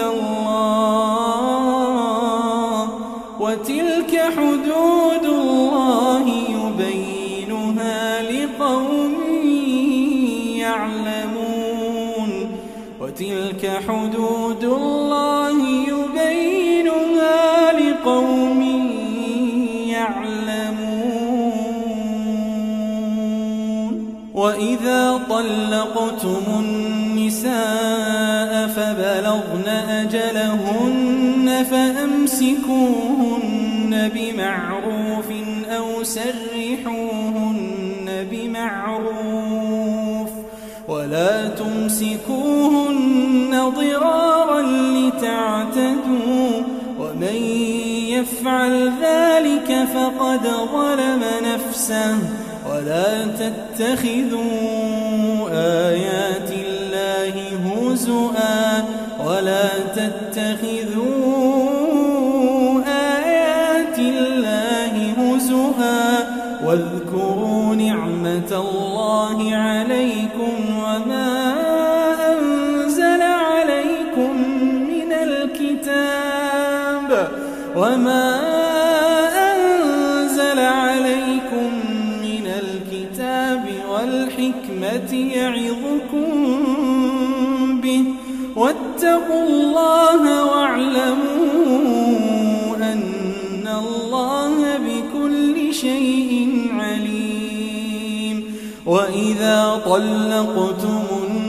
الله وتلك حدود الله يبينها لقوم يعلمون وتلك حدود الله يبينها لقوم يعلمون. وإذا طلقتم النساء فبلغن أجلهن فأمسكوهن بمعروف أو سرحوهن بمعروف ولا تمسكوهن ضرارا لتعتدوا ومن يفعل ذلك فقد ظلم نفسه ولا تتخذوا آيات الله هزؤا ولا تتخذوا آيات الله هزؤا واذكروا نعمة الله عليكم وما أنزل عليكم من الكتاب وما أنزل عليكم من الكتاب والحكمة يعظكم به واتقوا الله واعلموا أن الله بكل شيء عليم. وإذا طلقتم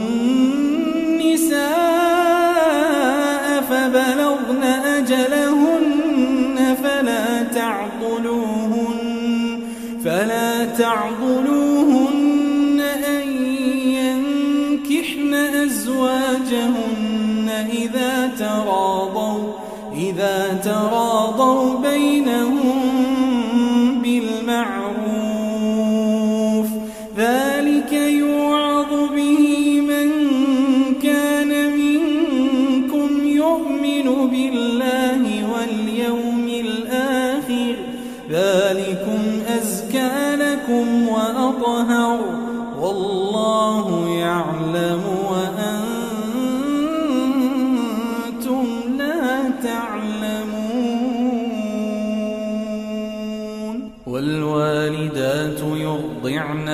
النساء فبلغن أجلهن فلا تعضلوهن فلا تعضلوهن أن ينكحن أزواجهن إذا تراضوا إذا تراضوا بينهم بالمعروف ذلك يوعظ به من كان منكم يؤمن بالله واليوم الآخر ذلكم أزكى لكم وأطهر والله يعلم وأنتم لا تعلمون والوالدات يرضعن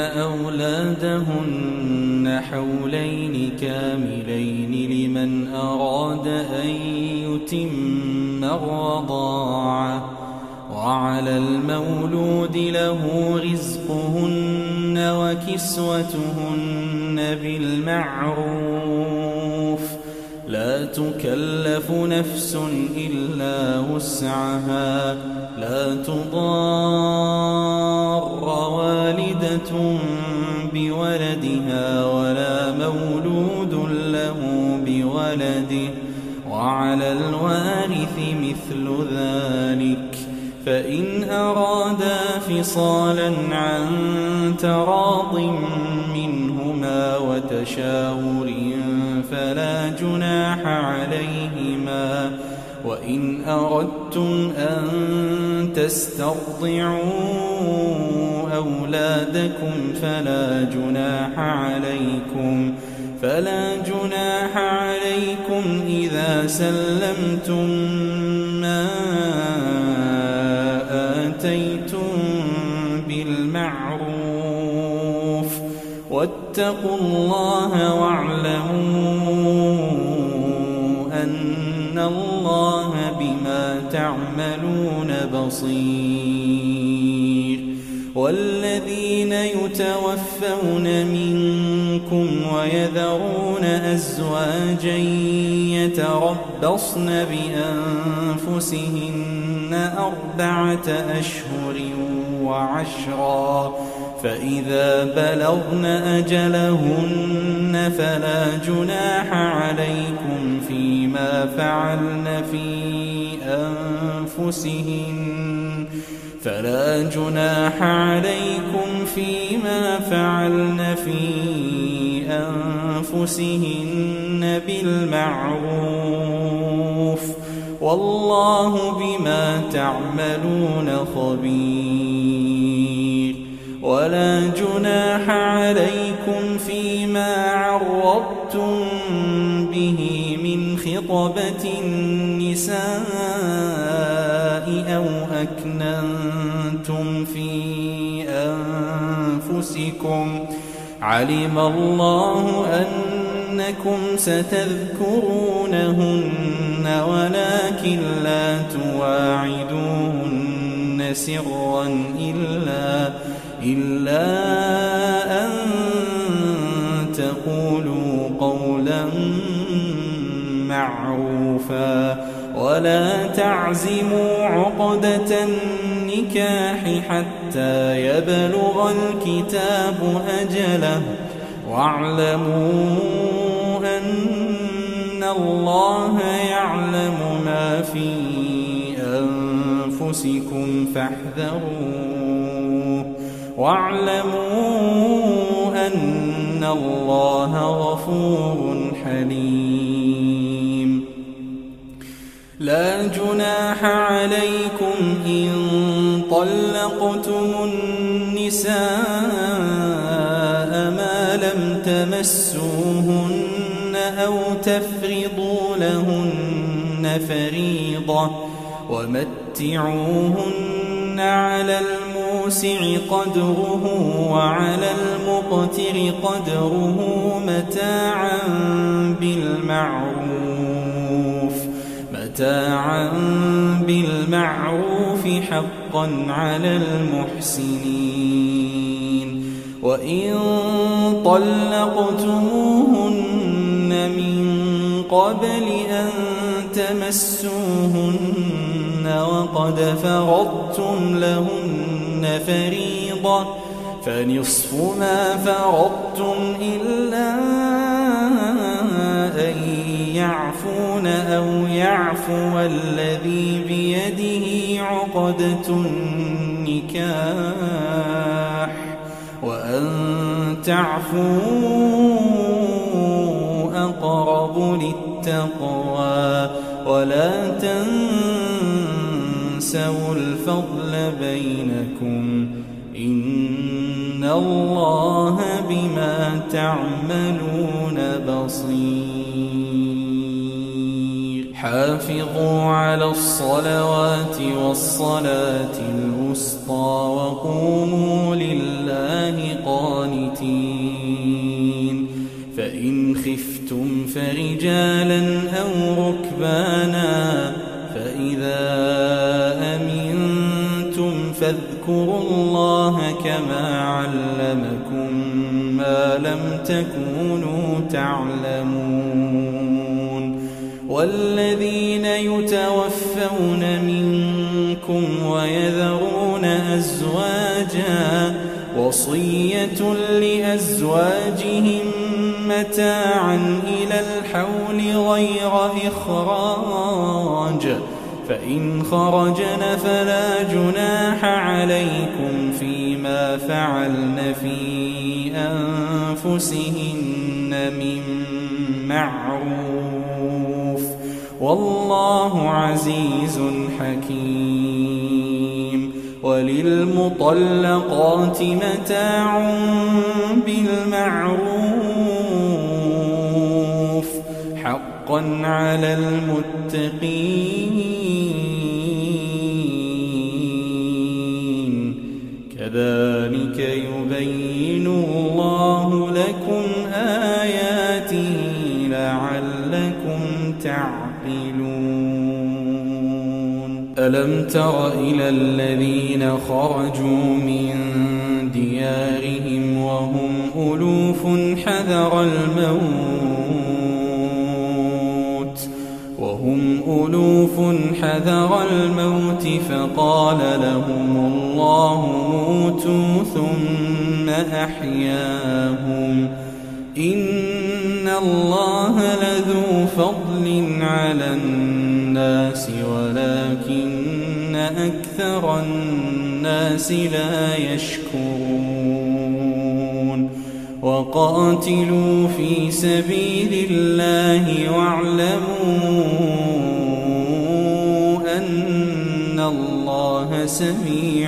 أولادهن حولين كاملين لمن أراد أن يتم الرضاعة وعلى المولود له رزقهن وكسوتهن بالمعروف لا تكلف نفس إلا وسعها لا تضار والدة بولدها ولا مولود له بولده وعلى الوارث مثل ذلك فإن أرادا فصالا عن تراض منهما وتشاور فلا جناح عليهما وإن أردتم أن تسترضعوا أولادكم فلا جناح عليكم فلا جناح عليكم إذا سلمتم ما آتيتم بالمعروف واتقوا الله واعلموا أن الله بما تعملون بصير والذين يتوفون منكم ويذرون أزواجا يتربصن بأنفسهن أربعة أشهر وعشرا فإذا بلغن أجلهن فلا جناح عليكم فيما فعلن في أنفسهن فلا جناح عليكم فيما فعلن في أنفسهن بالمعروف والله بما تعملون خبير ولا جناح عليكم فيما عرضتم به من خطبة النساء أو أكننتم في أنفسكم علم الله أنكم ستذكرونهن ولكن لا تواعدوهن سرا إلا إلا أن تقولوا قولا معروفا ولا تعزموا عقدة النكاح حتى يبلغ الكتاب أجله واعلموا أن الله يعلم ما في أنفسكم فاحذروه واعلموا أن الله غفور حليم لا جناح عليكم إن طلقتم النساء ما لم تمسوهن أو تفرضوا لهن فريضة ومتعوهن على الموسع قدره وعلى المقتر قدره متاعا بالمعروف متاعا بالمعروف حقا على المحسنين وإن طلقتموهن من قبل أن تمسوهن وقد فرضتم لهن فريضة فنصف ما فرضتم إلا أن يعفون أو يعفو الذي بيده عقدة النكاح وأن تعفوا أقرب للتقوى ولا تنسوا الفضل بينكم إن الله بما تعملون بصير. حافظوا على الصلوات والصلاة الوسطى وقوموا لله قانتين. فإن خفتم فرجالا أو ركبانا فإذا أمنتم فاذكروا الله كما علمكم ما لم تكونوا تعلمون. والذين يتوفون منكم ويذرون أزواجا وصية لأزواجهم متاعا إلى الحول غير إخراج فإن خرجن فلا جناح عليكم فيما فعلن في أنفسهن من معروف والله عزيز حكيم. وللمطلقات متاع بالمعروف حقا على المتقين. كذلك يبين الله لكم آياته لعلكم تعقلون. ألم تر إلى الذين خرجوا من ديارهم وهم ألوف حذر الموت وهم ألوف حذر الموت فقال لهم الله موتوا ثم أحياهم إن الله لذو فضل على الناس ولكن أكثر الناس لا يشكرون. وقاتلوا في سبيل الله واعلموا أن الله سميع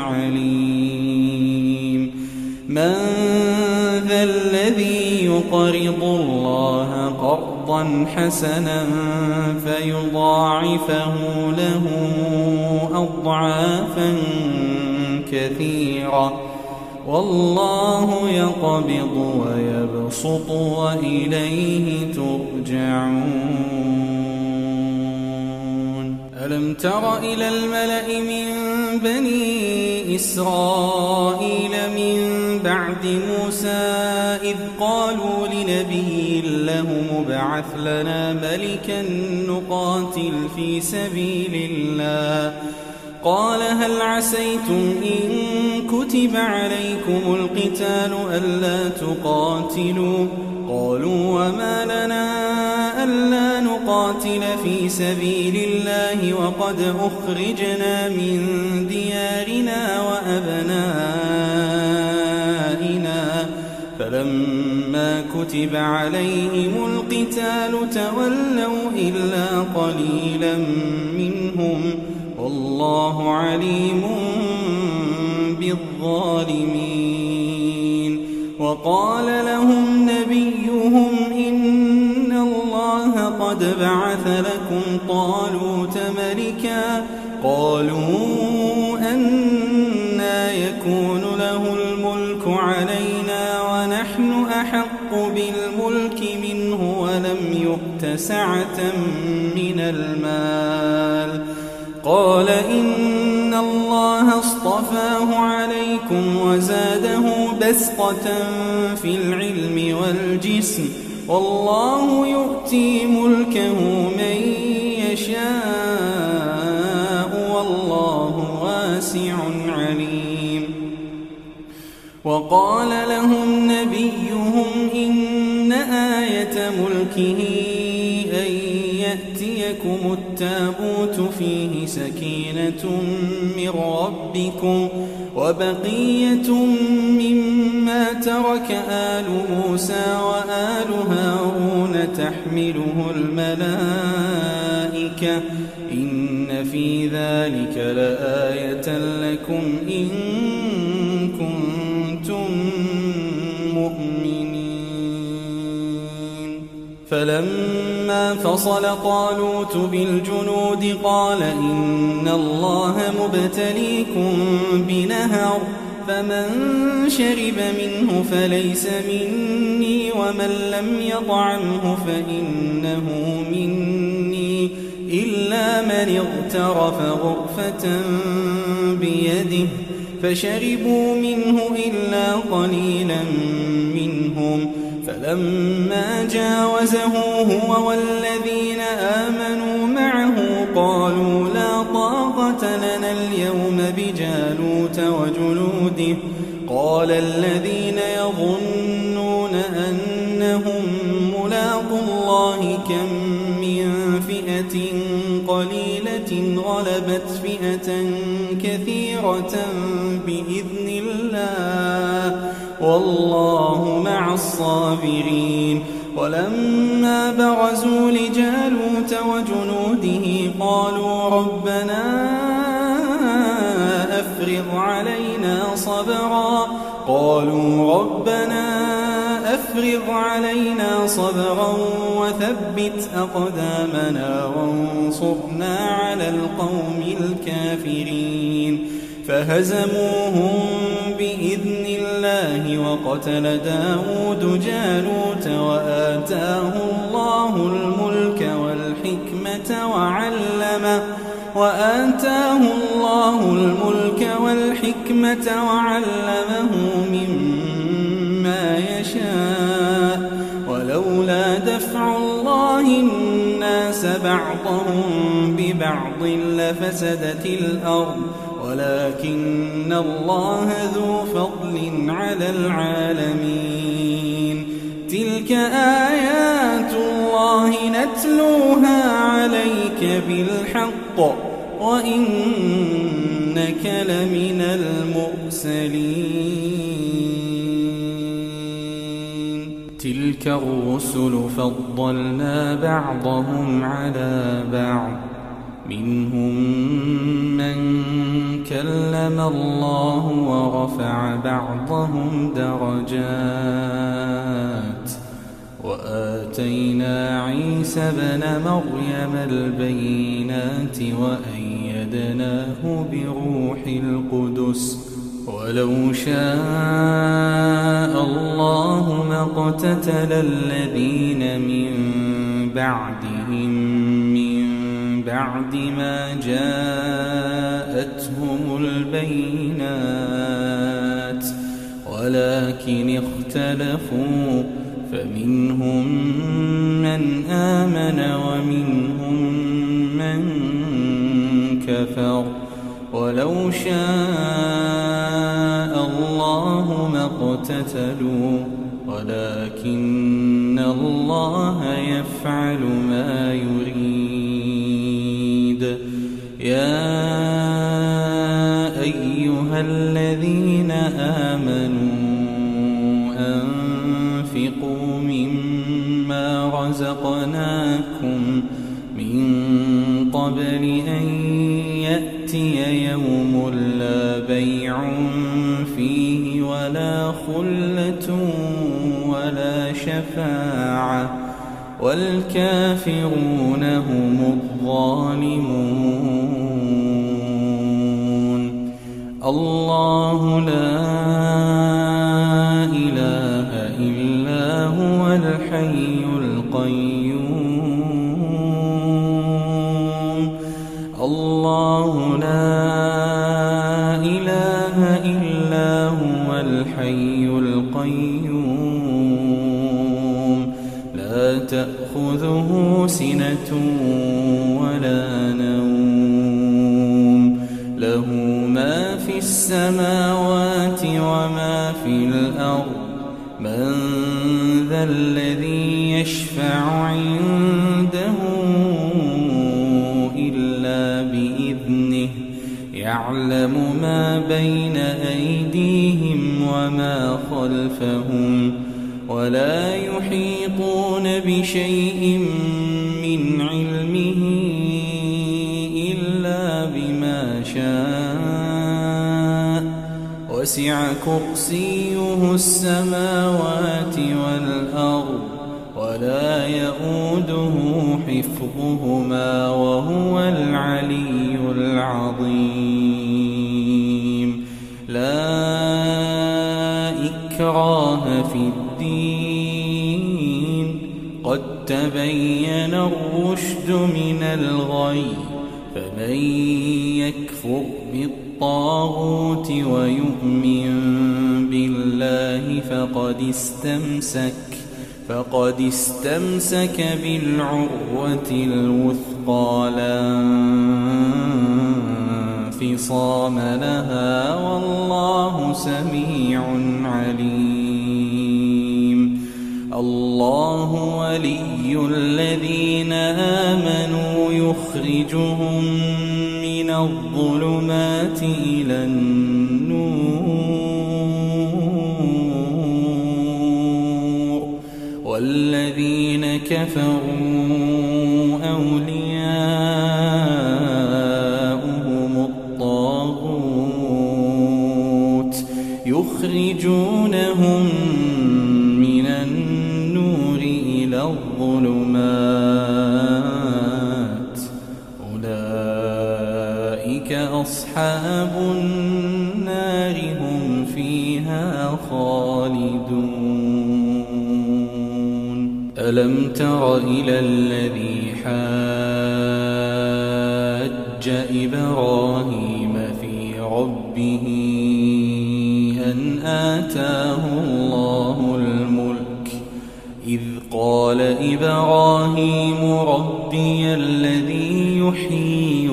عليم. من ذا الذي يقرض الله قرضا حسنا فيضاعفه له أضعافا كثيرة والله يقبض ويبسط وإليه ترجعون. ألم تر إلى الملأ من بني إسرائيل من بعد موسى إذ قالوا لنبي له مبعث لنا ملكا نقاتل في سبيل الله قال هل عسيتم إن كتب عليكم القتال ألا تقاتلوا قالوا وما لنا ألا نقاتل في سبيل الله وقد أخرجنا من ديارنا وأبنائنا فلما كتب عليهم القتال تولوا إلا قليلا منهم والله عليم بالظالمين. وقال لهم نبيهم إن الله قد بعث لكم طالوت ملكا قالوا أنى يكون له الملك علينا ونحن أحق بالملك منه ولم يؤت سعة من المال قال إن الله اصطفاه عليكم وزاده بسطة في العلم والجسم والله يؤتي ملكه من يشاء واسع عليم. وقال لهم نبيهم إن آية ملكه أن يأتيكم التابوت فيه سكينة من ربكم وبقية مما ترك آل موسى وآل هارون تحمله الملائكة إن في ذلك لآية لكم إن كنتم مؤمنين. فلما فصل طالوت بالجنود قال إن الله مبتليكم بنهر فمن شرب منه فليس مني ومن لم يطعمه فإنه مني إلا من اغترف غرفة بيده فشربوا منه إلا قليلا منهم. فلما جاوزه هو والذين آمنوا معه قالوا لا طاقة لنا اليوم بجالوت وجنوده. قال الذين يظنون أنهم ملاقو الله كم من فئة قليلة غلبت فئة كثيرة بإذن الله والله مع الصابرين. ولما برزوا لجالوت وجنوده قالوا ربنا أفرغ علينا صبرا قالوا ربنا أفرغ علينا صبرا وثبت أقدامنا وانصرنا على القوم الكافرين. فهزموهم بإذن الله وقتل داود جالوت وآتاه الله الملك والحكمة وعلمه وآتاه الله الملك والحكمة وعلمه مما يشاء ولولا دفع الله الناس بعضهم ببعض لفسدت الأرض ولكن الله ذو فضل على العالمين. تلك آيات الله نتلوها عليك بالحق وإنك لمن المرسلين. تلك الرسل فضلنا بعضهم على بعض منهم من كلم الله ورفع بعضهم درجات وآتينا عيسى ابن مريم البينات وأيدناه بروح القدس ولو شاء الله ما اقتتل الذين من بعدهم من بعد ما جاءتهم البينات ولكن اختلفوا فمنهم من آمن ومنهم من كفر ولو شاء الله ما اقتتلوا ولكن الله يفعل ما يريد. يا أيها الذين آمنوا أنفقوا مما رزقناكم من قبل أن يأتي يوم لا بيع فيه ولا خلة ولا شفاعة والكافرون هم الظالمون. الله لا إله إلا هو الحي القيوم. الله لا إله إلا هو الحي القيوم لا تأخذه سنة ولا نوم له ما ما في السماوات وما في الأرض من ذا الذي يشفع عنده إلا بإذنه يعلم ما بين أيديهم وما خلفهم ولا يحيطون بشيء من علمه إلا بما شاء وسع كرسيه السماوات والأرض ولا يؤوده حفظهما وهو العلي العظيم. لا إكراه في الدين قد تبين الرشد من الغي فمن يكفر بالطاغوت ويؤمن بالله فقد استمسك فقد استمسك بالعروة الوثقى لا انفصام لها والله سميع عليم. الله ولي الذين آمنوا يخرجهم من الظلمات إلى النور والذين كفروا أولياؤهم الطاغوت يخرجونهم من النور إلى الظلمات أولئك أصحاب النار هم فيها خالدون. ألم تر إلى الذي حاج إبراهيم في ربه أن آتاه الله الملك إذ قال إبراهيم ربي الذي يحيي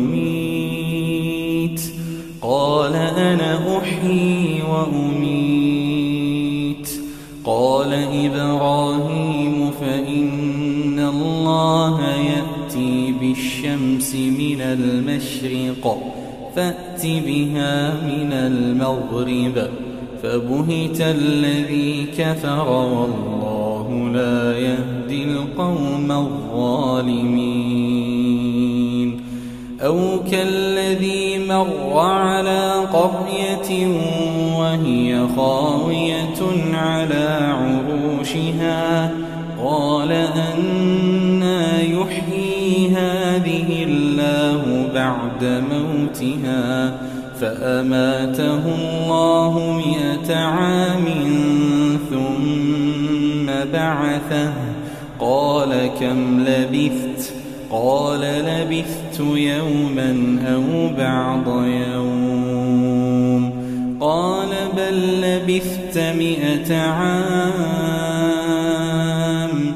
ويميت قال أنا أحيي وأميت قال إبراهيم فإن الله يأتي بالشمس من المشرق فأت بها من المغرب فبهت الذي كفر والله لا يهدي القوم الظالمين. أو كالذي مر على قرية وهي خاوية على عروشها قال أنى يحيي هذه الله بعد موتها فأماته الله مئة عام ثم بعثه قال كم لبثت قال لبثت يوما أو بعض يوم قال بل لبثت مئة عام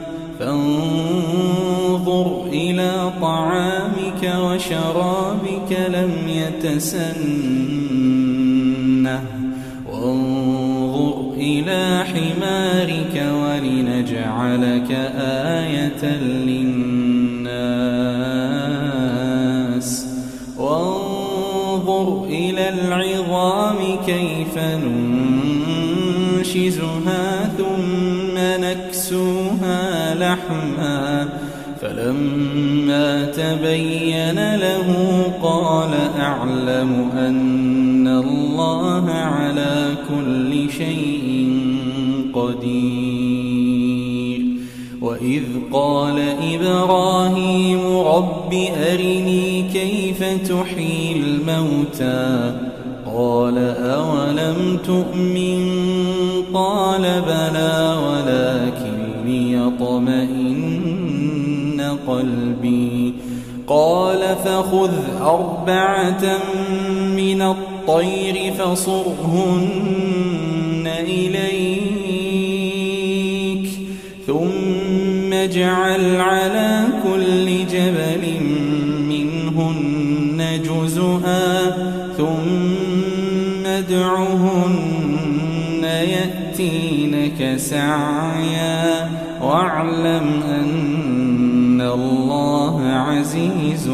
فانظر إلى طعامك وشرابك لم يتسنه وانظر إلى حمارك ولنجعلك آية للناس وانظر إلى العظام كيف ننشزها ثم نكسوها لحما فلما تبين له قال أعلم أن الله على كل شيء قدير. وإذ قال إبراهيم رب أرني كيف تحيي الموتى قال أولم تؤمن قال بلى ولكن ليطمئن قلبي قال فخذ أربعة من الطير فصرهن إليك ثم اجعل على كل جبل منهن جزءا ثم فادعهن يأتينك سعيا واعلم أن الله عزيز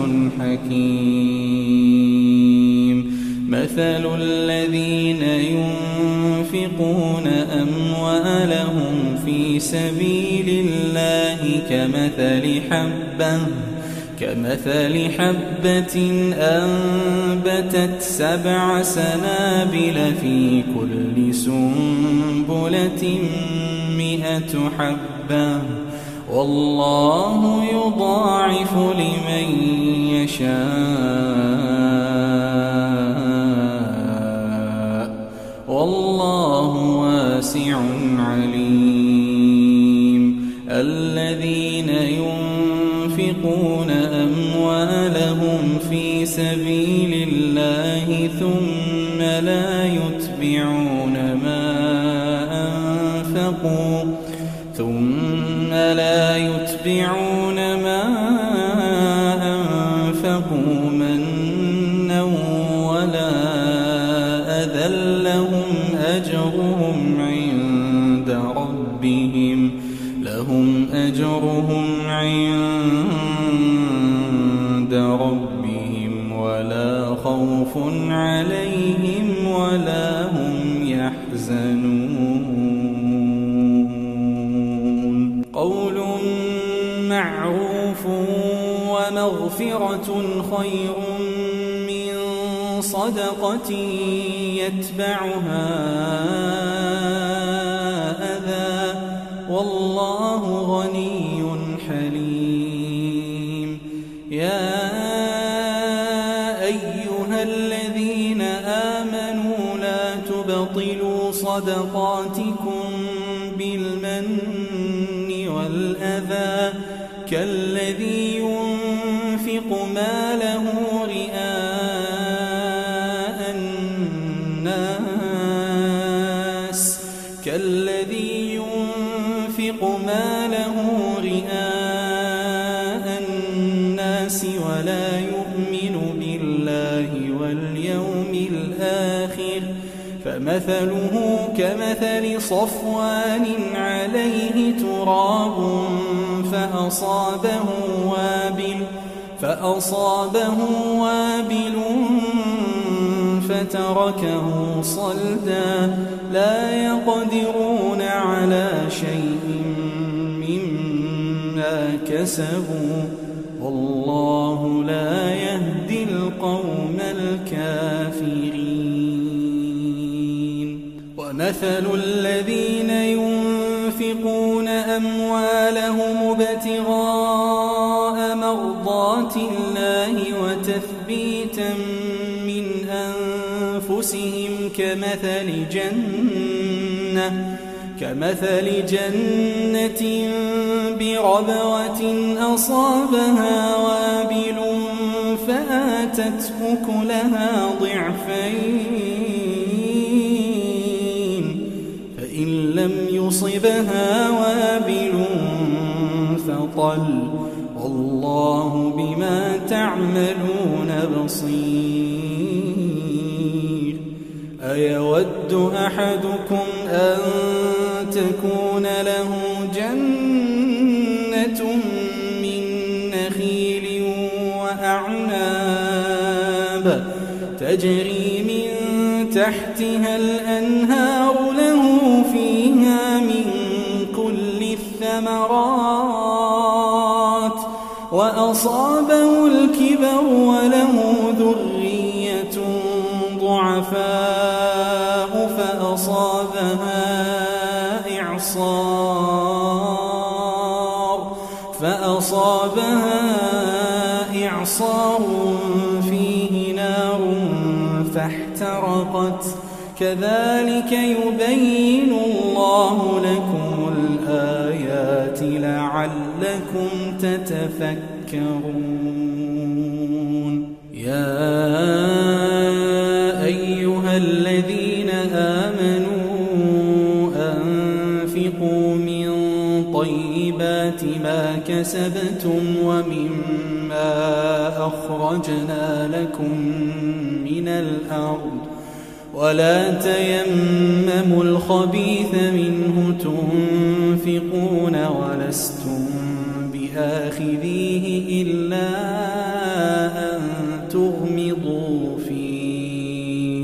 حكيم مثل الذين ينفقون أموالهم في سبيل الله كمثل حبة كمثل حبة أنبتت سبع سنابل في كل سنبلة مئة حبة والله يضاعف لمن يشاء والله واسع عليم الذين ينفقون أموالهم في سبيل الله ثم لا يتبعون ما أنفقوا ثم لا يتبعون ما أنفقوا منا ولا أذى لهم أجرهم عند ربهم لهم أجرهم عند ربهم ولا خوف عليهم ولا هم يحزنون قول معروف ومغفرة خير من صدقة يتبعها أذى والله غني حليم يا أيها الذين آمنوا لا تبطلوا صدقاتكم بالمن والأذى كالذي ينفق ماله رئاء الناس كالذي ينفق ماله رئاء الناس ولا يؤمن بالله واليوم الآخر فمثله كمثل صفوان عليه تراب فأصابه وابل فأصابه وابل فتركه صلدا لا يقدرون على شيء مما كسبوا والله لا يهدي القوم الكافرين ومثل الذين ينفقون أموالهم ابتغاء مرضات الله وتثبيتا من أنفسهم كمثل جنة كمثل جنة بربوة أصابها وابل فآتت أكلها ضعفين فإن لم يصبها وابل فطل والله بما تعملون بصير أيود أحدكم أن تكون له جنة من نخيل وأعناب تجري من تحتها الأنهار له فيها من كل الثمرات وأصابه الكبر وله ذرية ضعفاء فأصابها إعصار فأصابها إعصار فيه نار فاحترقت كذلك يبين الله لكم الآيات لعلكم تتفكرون يا أيها الذين آمنوا أنفقوا من طيبات ما كسبتم ومما أخرجنا لكم من الأرض ولا تيمموا الخبيث منه تنفقون ولستم بآخذيه إلا أن تغمضوا فيه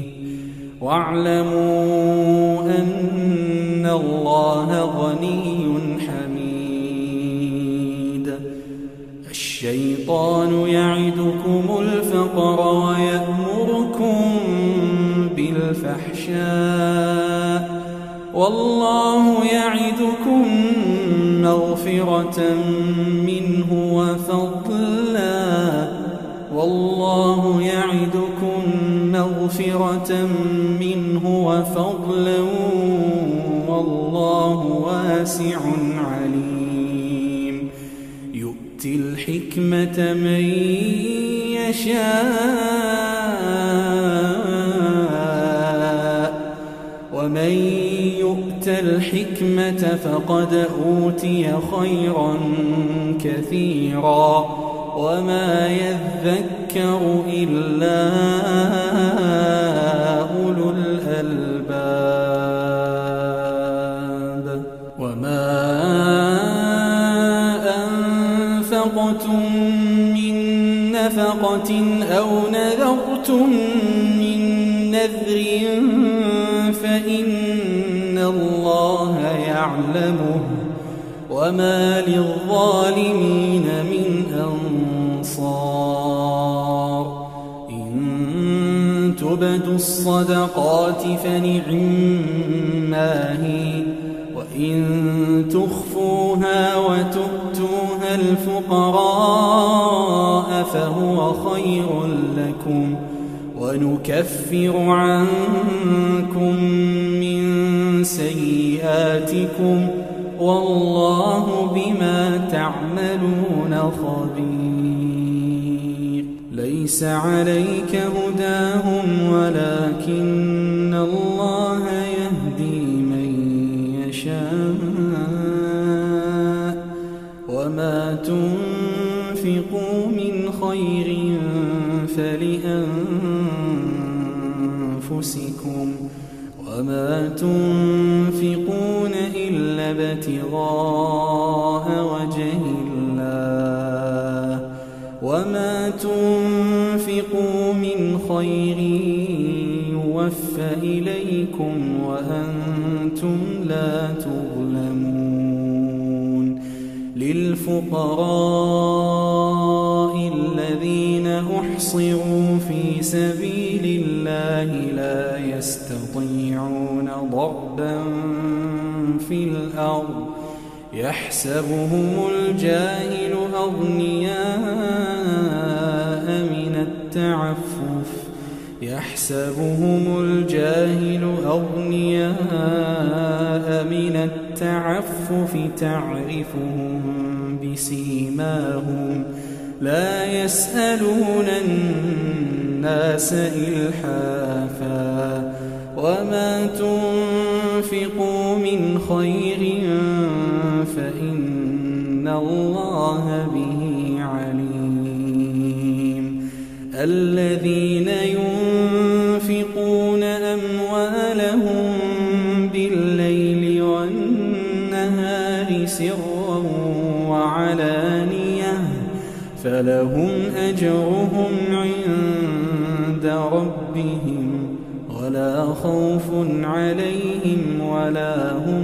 واعلموا أن الله غني حميد. الشيطان يعدكم الفقر ويأمركم بالفحشاء والله يعدكم مغفرة منه وفضلا والله يعدكم مغفرة منه وفضلا والله واسع عليم. يؤتي الحكمة من يشاء ومن يؤت الحكمة فقد أوتي خيرا كثيرا وما يذكر إلا أولو الألباب. وما أنفقتم من نفقة أو نذرتم من نذر فإن الله يعلمه وما للظالمين من أنصار. إن تبدوا الصدقات فنعما هي وإن تخفوها وتؤتوها الفقراء فهو خير لكم ونكفر عنكم من سيئاتكم والله بما تعملون خبير. ليس عليك هداهم ولكن الله يهدي من يشاء وما تنفقوا من خير فلأنفسكم وما تنفقون إلا ابتغاء وجه الله وما تنفقوا من خير يوفى إليكم وأنتم لا تظلمون. للفقراء الذين أحصروا في سبيل الله لا يستطيعون ضربا في الأرض يحسبهم الجاهل أغنياء من التعفف يحسبهم الجاهل أغنياء من التعفف تعرفهم بسيماهم لا يسألون الناس إلحافا وما تنفقوا من خير فإن الله به عليم. الذين ينفقون أموالهم بالليل والنهار سرا وعلانية فلهم أجرهم عند ربهم ولا خوف عليهم ولا هم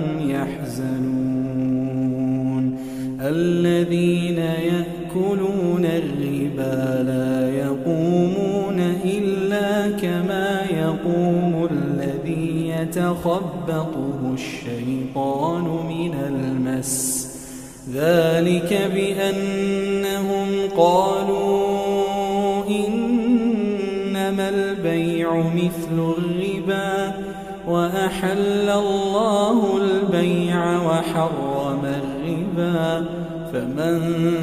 يحزنون. الذين يأكلون الربا لا يقومون إلا كما يقوم الذي يتخبطه الشيطان من المس ذلك بأنهم قالوا إنما البيع مثل الربا وأحل الله البيع وحرم الربا فمن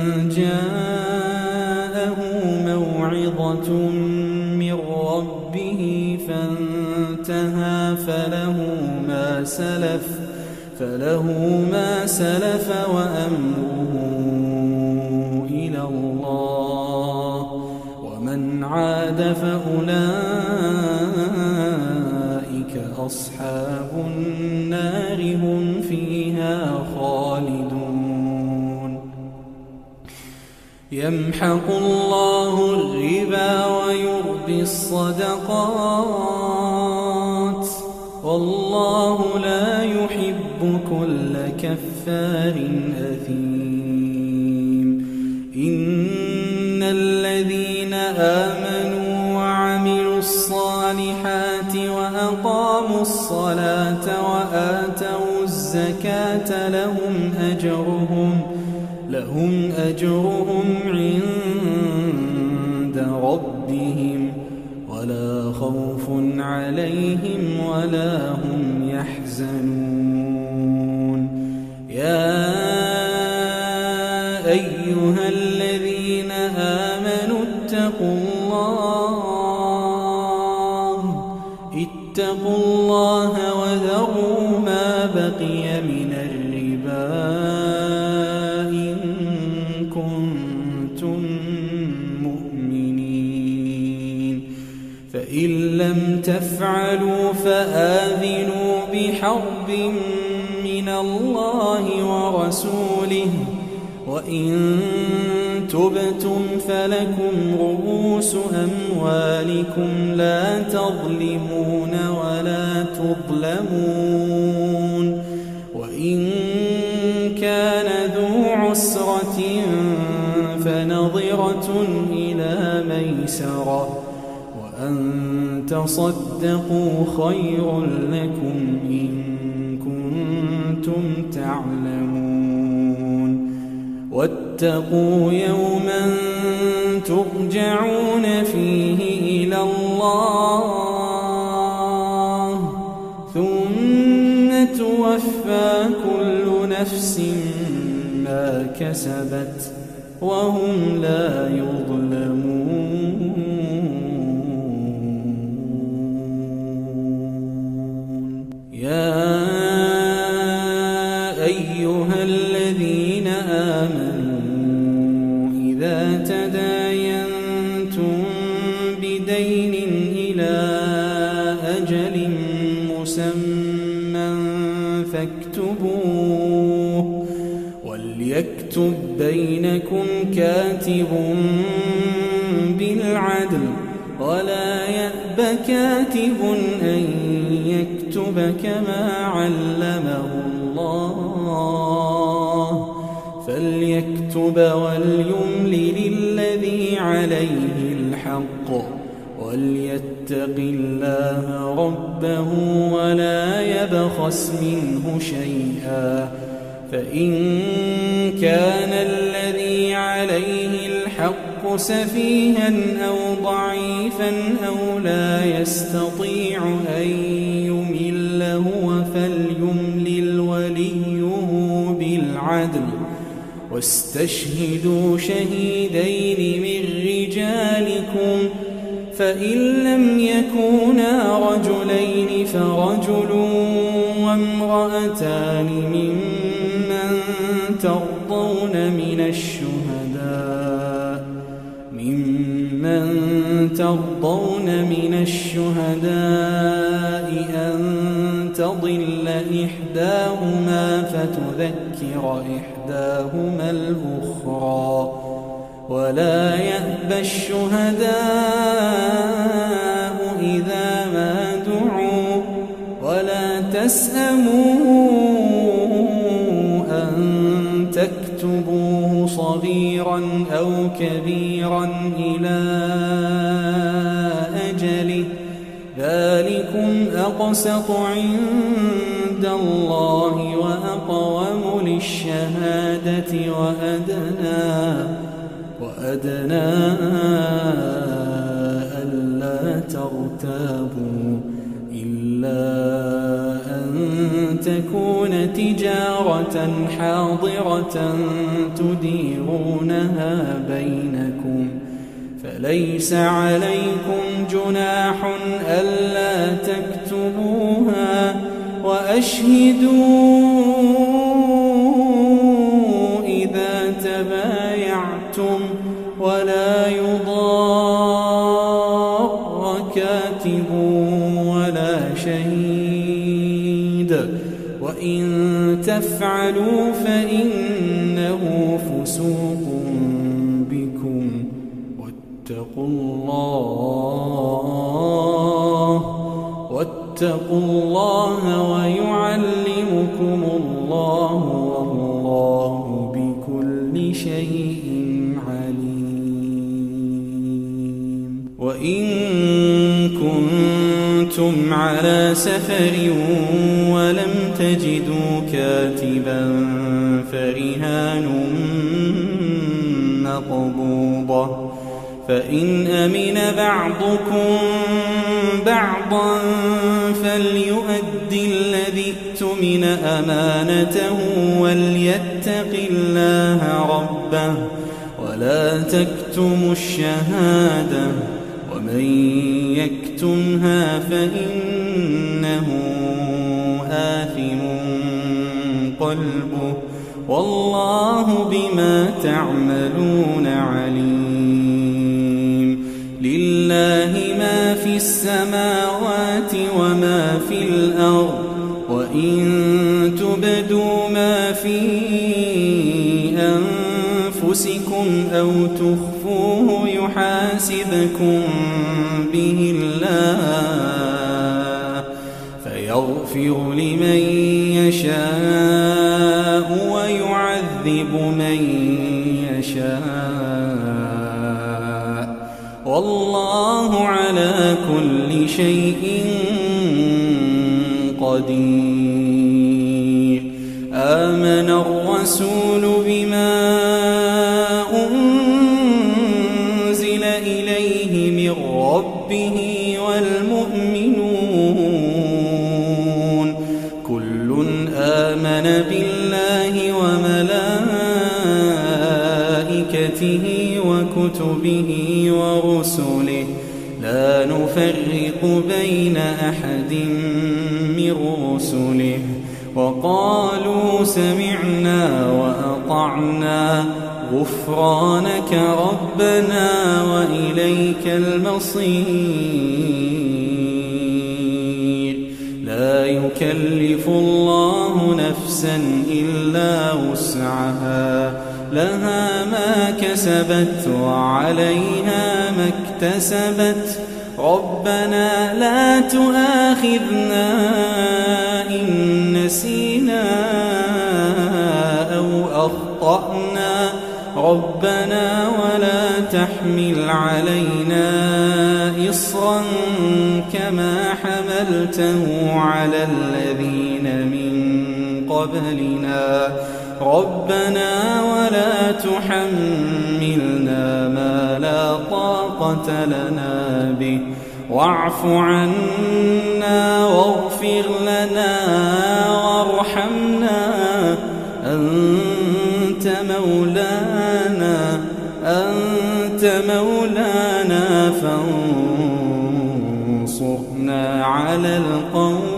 جاءه موعظة من ربه فانتهى فله ما سلف فله ما سلف وأمره إلى الله ومن عاد فأولئك أصحاب النار هم فيها خالدون يمحق الله الربا ويربي الصدقات والله لا يحب كل كفار أثيم إن الذين آمنوا وعملوا الصالحات وأقاموا الصلاة وآتوا الزكاة لهم أجرهم لهم أجرهم عند ربهم ولا خوف عليهم ولا هم يحزنون يا أيها الذين آمنوا اتقوا الله اتقوا الله وذروا ما بقي من الربا إن كنتم مؤمنين فإن لم تفعلوا فآذنوا بحرب من الله ورسوله وإن تبتم فلكم رؤوس أموالكم لا تظلمون ولا تظلمون وإن كان ذو عسرة فنظرة إلى ميسرة وأن تصدقوا خير لكم إن كنتم تعلمون واتقوا يوما ترجعون فيه إلى الله ثم توفى كل نفس ما كسبت وهم لا يظلمون يا أيها الذين آمنوا إذا تداينتم بدين إلى أجل مسمى فاكتبوه وليكتب بينكم كاتب بالعدل ولا يأب كاتب أن يكتب كما علمه الله فليكتب وليملل الذي عليه الحق وليتق الله ربه ولا يبخس منه شيئا فإن كان الذي عليه الحق سفيها أو ضعيفا أو لا يستطيع أن يمل هو فليملل وليه بالعدل واستشهدوا شهيدين من رجالكم فإن لم يكونا رجلين فرجل وامرأتان ممن ترضون من الشهداء ممن ترضون من الشهداء أن تضل إحداهما فتذكر إحداهما الأخرى ولا يأبى الشهداء إذا ما دعوا ولا تسأموا أن تكتبوه صغيرا أو كبيرا إلى أجله ذلكم أقسط عند الله وأقوم للشهادة وأدنى وأدنى ألا ترتابوا إلا أن تكون تجارة حاضرة تديرونها بينكم فليس عليكم جناح ألا تكتبوها وأشهدوا إذا تبايعتم ولا يضار كاتب ولا شهيد وإن تفعلوا فإنه فسوق بكم واتقوا الله واتقوا الله ويعلمكم الله والله بكل شيء عليم. وإن كنتم على سفر ولم تجدوا كاتبا فرهان مقبوضة فإن أمن بعضكم بعضا فليؤد الذي اؤتمن أمانته وليتق الله ربه ولا تكتموا الشهادة ومن يكتمها فإنه آثم قلبه والله بما تعملون عليم. لله ما في السماوات وما في الأرض وإن تبدوا ما في أنفسكم أو تخفوه يحاسبكم به الله فيغفر لمن يشاء ويعذب من يشاء والله على كل شيء قدير. آمن الرسول بما أنزل إليه من ربه والمؤمنون كل آمن بالله وملائكته وكتبه ورسله لا نفرق بين أحد من رسله وقالوا سمعنا وأطعنا غفرانك ربنا وإليك المصير. لا يكلف الله نفسا إلا وسعها لها ما كسبت وعليها ما اكتسبت ربنا لا تؤاخذنا إن نسينا أو أخطأنا ربنا ولا تحمل علينا إصرا كما حملته على الذين من قبلنا ربنا ولا تحملنا ما لا طاقة لنا به واعف عنا واغفر لنا وارحمنا أنت مولانا أنت مولانا فانصرنا على القوم